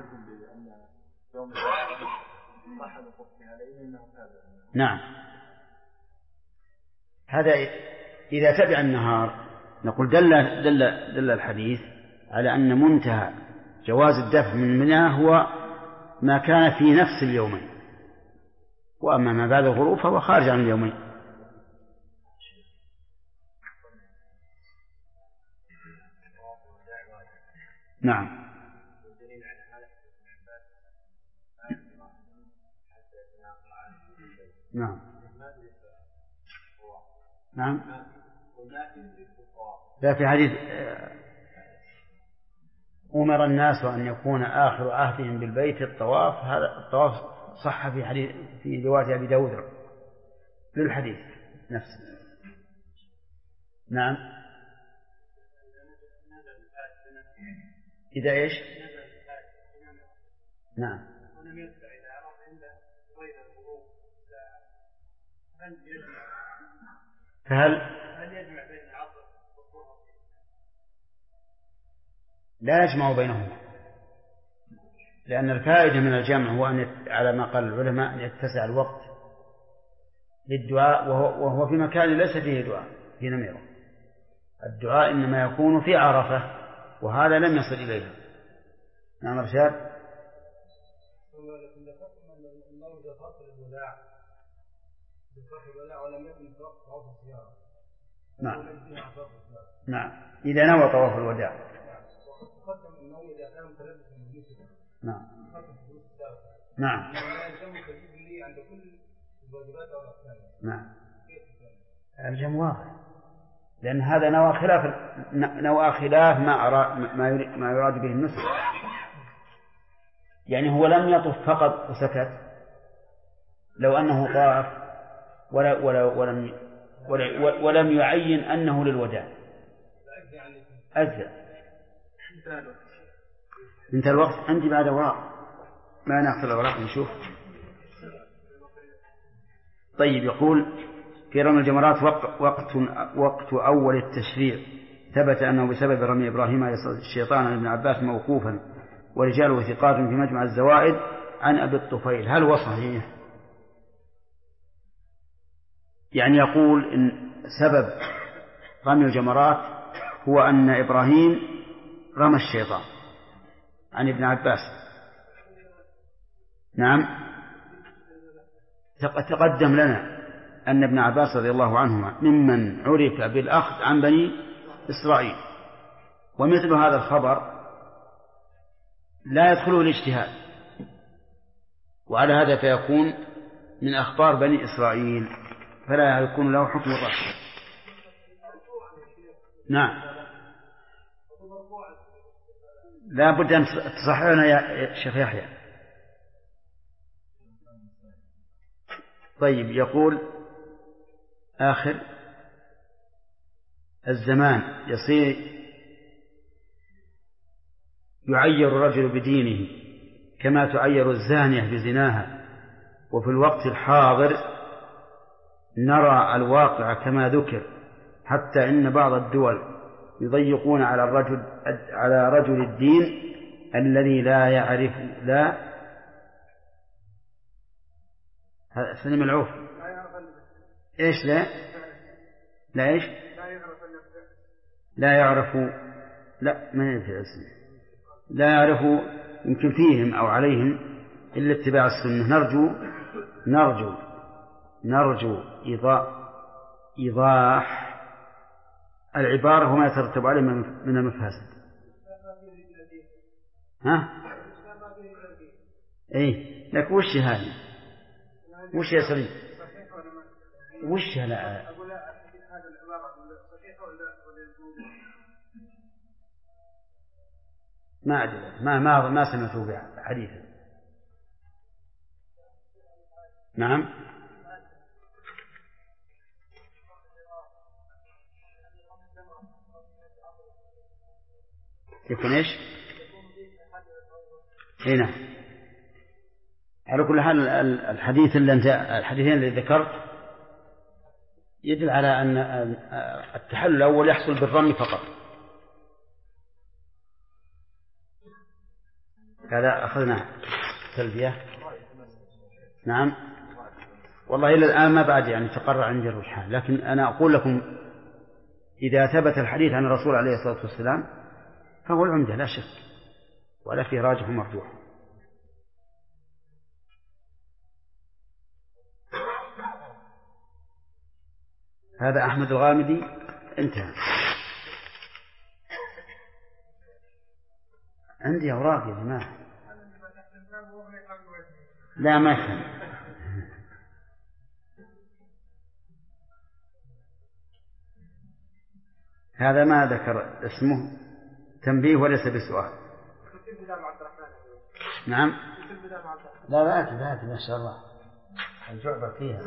نعم. هذا إذا تبع النهار نقول دل الحديث على أن منتهى جواز الدفع من منى هو ما كان في نفس اليومين، وأما ما بعد الغروب فهو خارج عن اليومين. نعم. نعم. نعم. لا، في حديث أمر الناس أن يكون آخر عهدهم بالبيت الطواف، هذا الطواف صح في حديث في رواية أبي داود للحديث نفسه. نعم. إذا إيش؟ نعم. فهل يجمع بين العصر والظهر؟ لا يجمع بينهما، لأن الفائدة من الجمع هو أن على ما قال العلماء أن يتسع الوقت للدعاء، وهو في مكان ليس فيه دعاء في نميره. الدعاء إنما يكون في عرفة، وهذا لم يصل إليه. نعم رشاد. نعم. نعم. إذا نوى طواف الوداع. نعم. نعم. نعم. الجم واضح، لأن هذا نوى خلاف ما يراد به النسك. يعني هو لم يطف فقط وسكت، لو أنه طاف ولم يعين أنه للوداع أجزأ. انت الوقت عندي بعد أوراق، ما نأخذ الأوراق نشوف. طيب، يقول في رمي الجمرات وقت أول التشريع ثبت أنه بسبب رمي إبراهيم عليه الشيطان عن ابن عباس موقوفا، ورجاله ثقات في مجمع الزوائد عن أبي الطفيل. هل هو صحيح؟ يعني يقول إن سبب رمي الجمرات هو أن إبراهيم رمى الشيطان عن ابن عباس. نعم. تقدم لنا أن ابن عباس رضي الله عنهما ممن عرف بالأخذ عن بني إسرائيل، ومثل هذا الخبر لا يدخله الاجتهاد، وعلى هذا فيكون من أخبار بني إسرائيل، فلا يكون له حكم الرفع. نعم. لا بد أن تصححنا يا شيخ يحيى. طيب، يقول آخر الزمان يعير الرجل بدينه كما تعير الزانية بزناها، وفي الوقت الحاضر نرى الواقع كما ذكر، حتى إن بعض الدول يضيقون على رجل الدين الذي لا يعرف سلم العوف إيش لا إيش لا يعرف لا يعرف يمكن فيهم أو عليهم إلا اتباع السنة. نرجو إيضاح العبارة وما يترتب عليه من المفاسد. ها؟ إيه، لك وش هذه؟ وش يا سليم؟ وش لا ما أدري ما سمعته بحديثا. نعم. يكون إيش؟ هنا على كل حال الحديثين اللي ذكرت يدل على أن التحلل الأول يحصل بالرمي فقط. هذا أخذنا تلبية. نعم. والله إلى الآن ما بعد يعني تقرر عندي الرجحان، لكن أنا أقول لكم إذا ثبت الحديث عن الرسول عليه الصلاة والسلام فهو العمدة لا شك، ولا فيه راجح مرجوح. هذا أحمد الغامدي انتهى. عندي أوراق يا جماعة. لا ما يفهم. هذا ما ذكر اسمه تنبيه وليس بسؤال. نعم. لا بأتي ما شاء الله الجعبة فيها.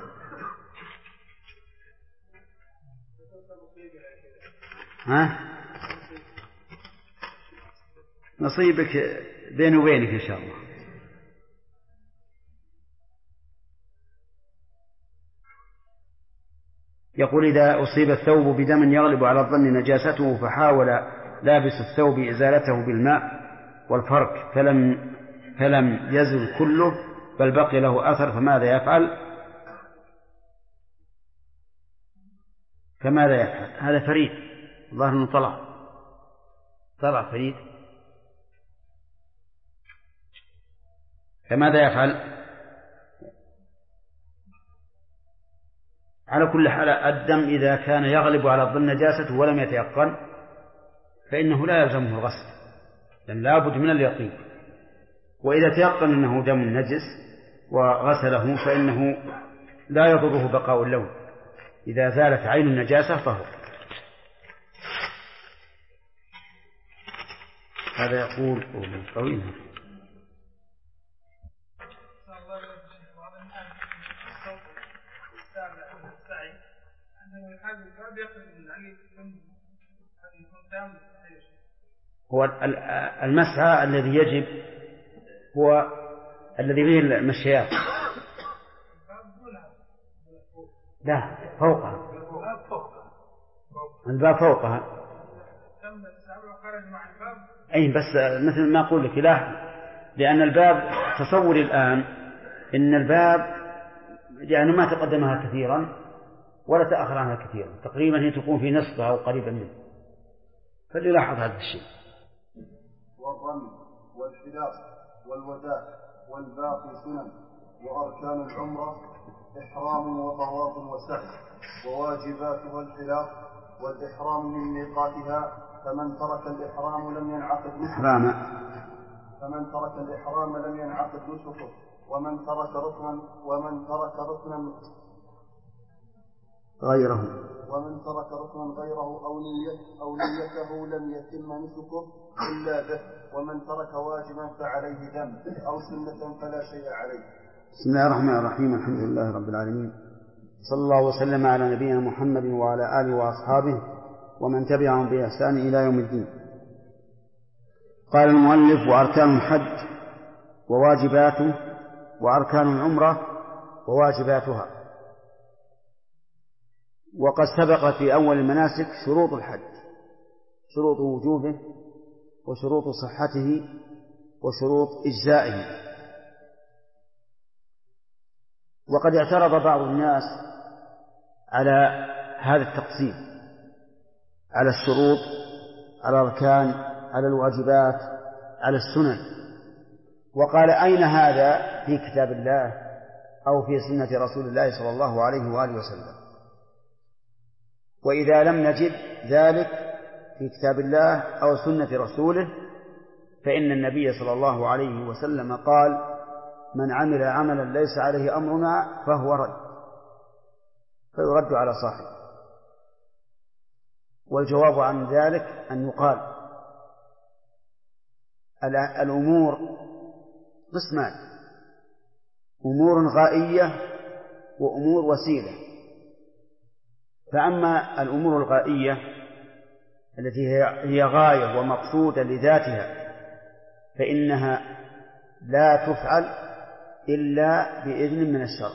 ها؟ نصيبك بيني وبينك إن شاء الله. يقول إذا أصيب الثوب بدم يغلب على الظن نجاسته فحاول لابس الثوب إزالته بالماء والفرك فلم يزل كله بل بقي له أثر فماذا يفعل؟ هذا فريد الله أنه طلع فريد. فماذا يفعل؟ على كل حال الدم إذا كان يغلب على الظن نجاسته ولم يتيقن فإنه لا يلزمه الغسل، لأن لا بد من اليقين. وإذا تيقن أنه دم نجس وغسله فإنه لا يضره بقاء اللون، إذا زالت عين النجاسة طهر. هذا يقول طويل. هو المسعى الذي يجب هو الذي به المشيات. لا فوقها، الباب فوقها. أي بس مثل ما أقول لك لا، لأن الباب تصور الآن إن الباب يعني ما تقدمها كثيرا ولا تأخر عنها كثيرا، تقريبا هي تكون في نصفها أو قريبا منه، فليلاحظ هذا الشيء. والرمي والحلاق والوداع والباقي سنن، وأركان العمرة إحرام وطواف وسعي، وواجباتها الحلاق والإحرام من ميقاتها، فمن ترك الإحرام لم ينعقد نسكه، ومن ترك ركنا غيره أو نيته لم يتم نسكه إلا به، ومن ترك واجبا فعليه دم أو سنة فلا شيء عليه. بسم الله الرحمن الرحيم. الحمد لله رب العالمين، صلى الله وسلم على نبينا محمد وعلى آله وأصحابه ومن تبعهم بإحسان إلى يوم الدين. قال المؤلف: وأركان الحج وواجباته، وأركان العمرة وواجباتها. وقد سبق في أول المناسك شروط الحج، شروط وجوبه وشروط صحته وشروط إجزائه. وقد اعترض بعض الناس على هذا التقسيم، على الشروط، على الأركان، على الواجبات، على السنن، وقال: أين هذا في كتاب الله أو في سنة رسول الله صلى الله عليه وآله وسلم؟ وإذا لم نجد ذلك في كتاب الله أو سنة رسوله فإن النبي صلى الله عليه وسلم قال: من عمل عملا ليس عليه أمرنا فهو رد، فيرد على صاحبه. والجواب عن ذلك أن يقال الأمور قسمان: أمور غائية وأمور وسيلة. فأما الأمور الغائية التي هي غاية ومقصودة لذاتها فإنها لا تفعل إلا بإذن من الشرع،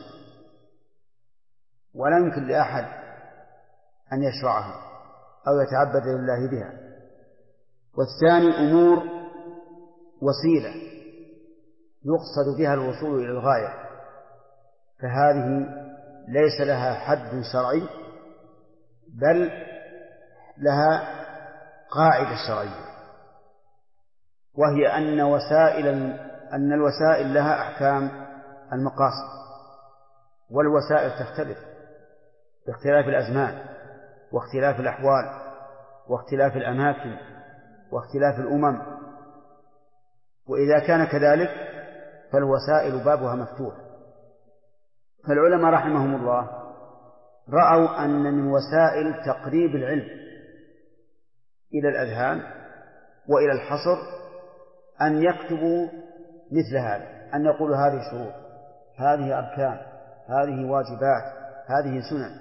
ولا يمكن لأحد أن يشرعها أو يتعبد لله بها. والثاني أمور وسيلة يقصد بها الوصول إلى الغاية، فهذه ليس لها حد شرعي بل لها قاعدة شرعية، وهي أن الوسائل لها أحكام المقاصد، والوسائل تختلف باختلاف الأزمان واختلاف الأحوال واختلاف الأماكن واختلاف الأمم. وإذا كان كذلك فالوسائل بابها مفتوح. فالعلماء رحمهم الله رأوا أن من وسائل تقريب العلم إلى الأذهان وإلى الحصر أن يكتبوا مثل هذا، أن يقولوا هذه شروط، هذه أركان، هذه واجبات، هذه سنن.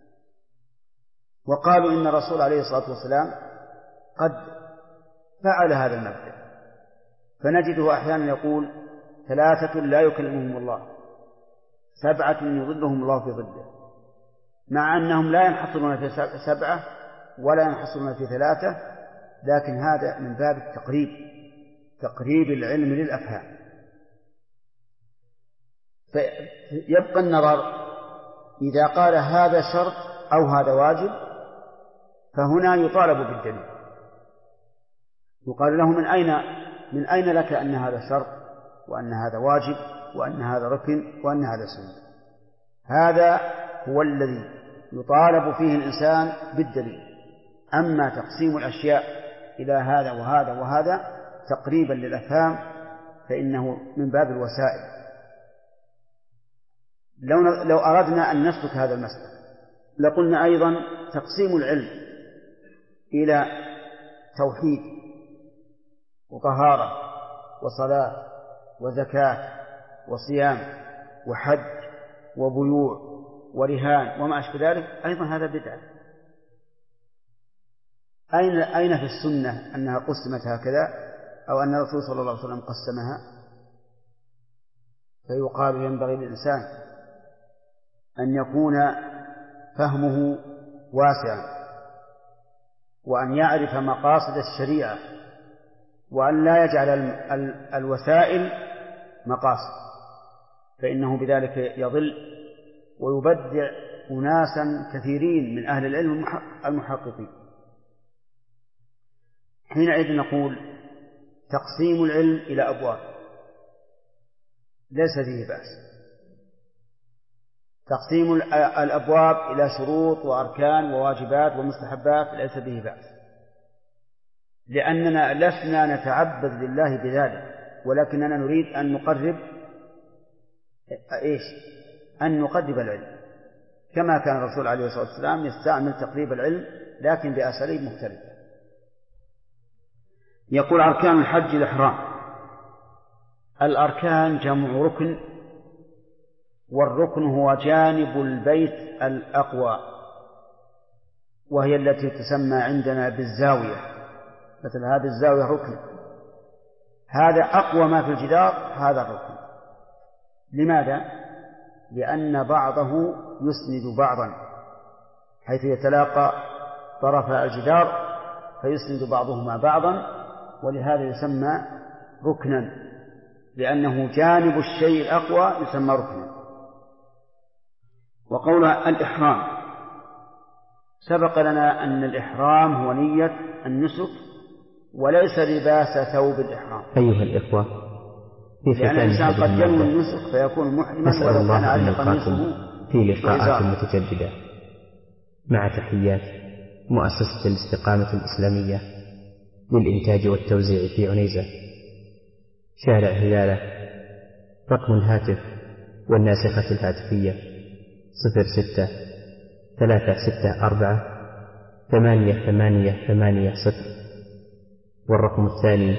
وقالوا إن الرسول عليه الصلاة والسلام قد فعل هذا المبدأ، فنجده أحيانا يقول 3 لا يكلمهم الله، 7 يظلهم الله في ظله، مع أنهم لا ينحصرون في 7 ولا ينحصرون في 3، لكن هذا من باب تقريب العلم للأفهام. فيبقى النظر إذا قال هذا شرط أو هذا واجب، فهنا يطالب بالدليل، يقال له من أين لك أن هذا شرط وأن هذا واجب وأن هذا ركن وأن هذا سنة؟ هذا هو الذي يطالب فيه الإنسان بالدليل. أما تقسيم الأشياء إلى هذا وهذا وهذا تقريبا للأفهام فإنه من باب الوسائل. لو أردنا أن نسلك هذا المسلك لقلنا أيضا تقسيم العلم إلى توحيد وطهارة وصلاة وزكاة وصيام وحج وبيوع ورهان وما أشبه ذلك، أيضا هذا بدعة. أين في السنة أنها قسمت هكذا أو أن الرسول صلى الله عليه وسلم قسمها؟ فيقال ينبغي للإنسان أن يكون فهمه واسعا، وأن يعرف مقاصد الشريعة، وأن لا يجعل الوسائل مقاصد، فإنه بذلك يضل ويبدع أناسا كثيرين من أهل العلم المحققين. حينئذ نقول تقسيم العلم إلى أبواب ليس فيه بأس، تقسيم الأبواب إلى شروط وأركان وواجبات ومستحبات ليس به بأس، لأننا لسنا نتعبد لله بذلك، ولكننا نريد أن نقرب أن نقرب العلم، كما كان الرسول عليه الصلاة والسلام يستعمل تقريب العلم لكن بأساليب مختلفة. يقول أركان الحج الإحرام. الأركان جمع ركن، والركن هو جانب البيت الأقوى، وهي التي تسمى عندنا بالزاوية، مثل هذه الزاوية ركن، هذا أقوى ما في الجدار، هذا الركن. لماذا؟ لأن بعضه يسند بعضا، حيث يتلاقى طرفا الجدار فيسند بعضهما بعضا، ولهذا يسمى ركنا، لأنه جانب الشيء الأقوى يسمى ركنا. وقولها الإحرام، سبق لنا أن الإحرام هو نية النسك وليس لباس ثوب الإحرام. أيها الإخوة، لأن الإنسان قد ينوي النسك فيكون محرما ولو كان عليه قميصه في لقاءات متجددة، مع تحيات مؤسسة الاستقامة الإسلامية للإنتاج والتوزيع في عنيزة، شارع هلالة، رقم الهاتف والناسخة الهاتفية 06-364 8880. والرقم الثاني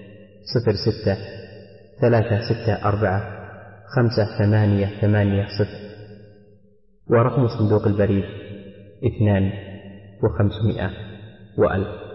0636645880. ورقم صندوق البريد 2500 و1000.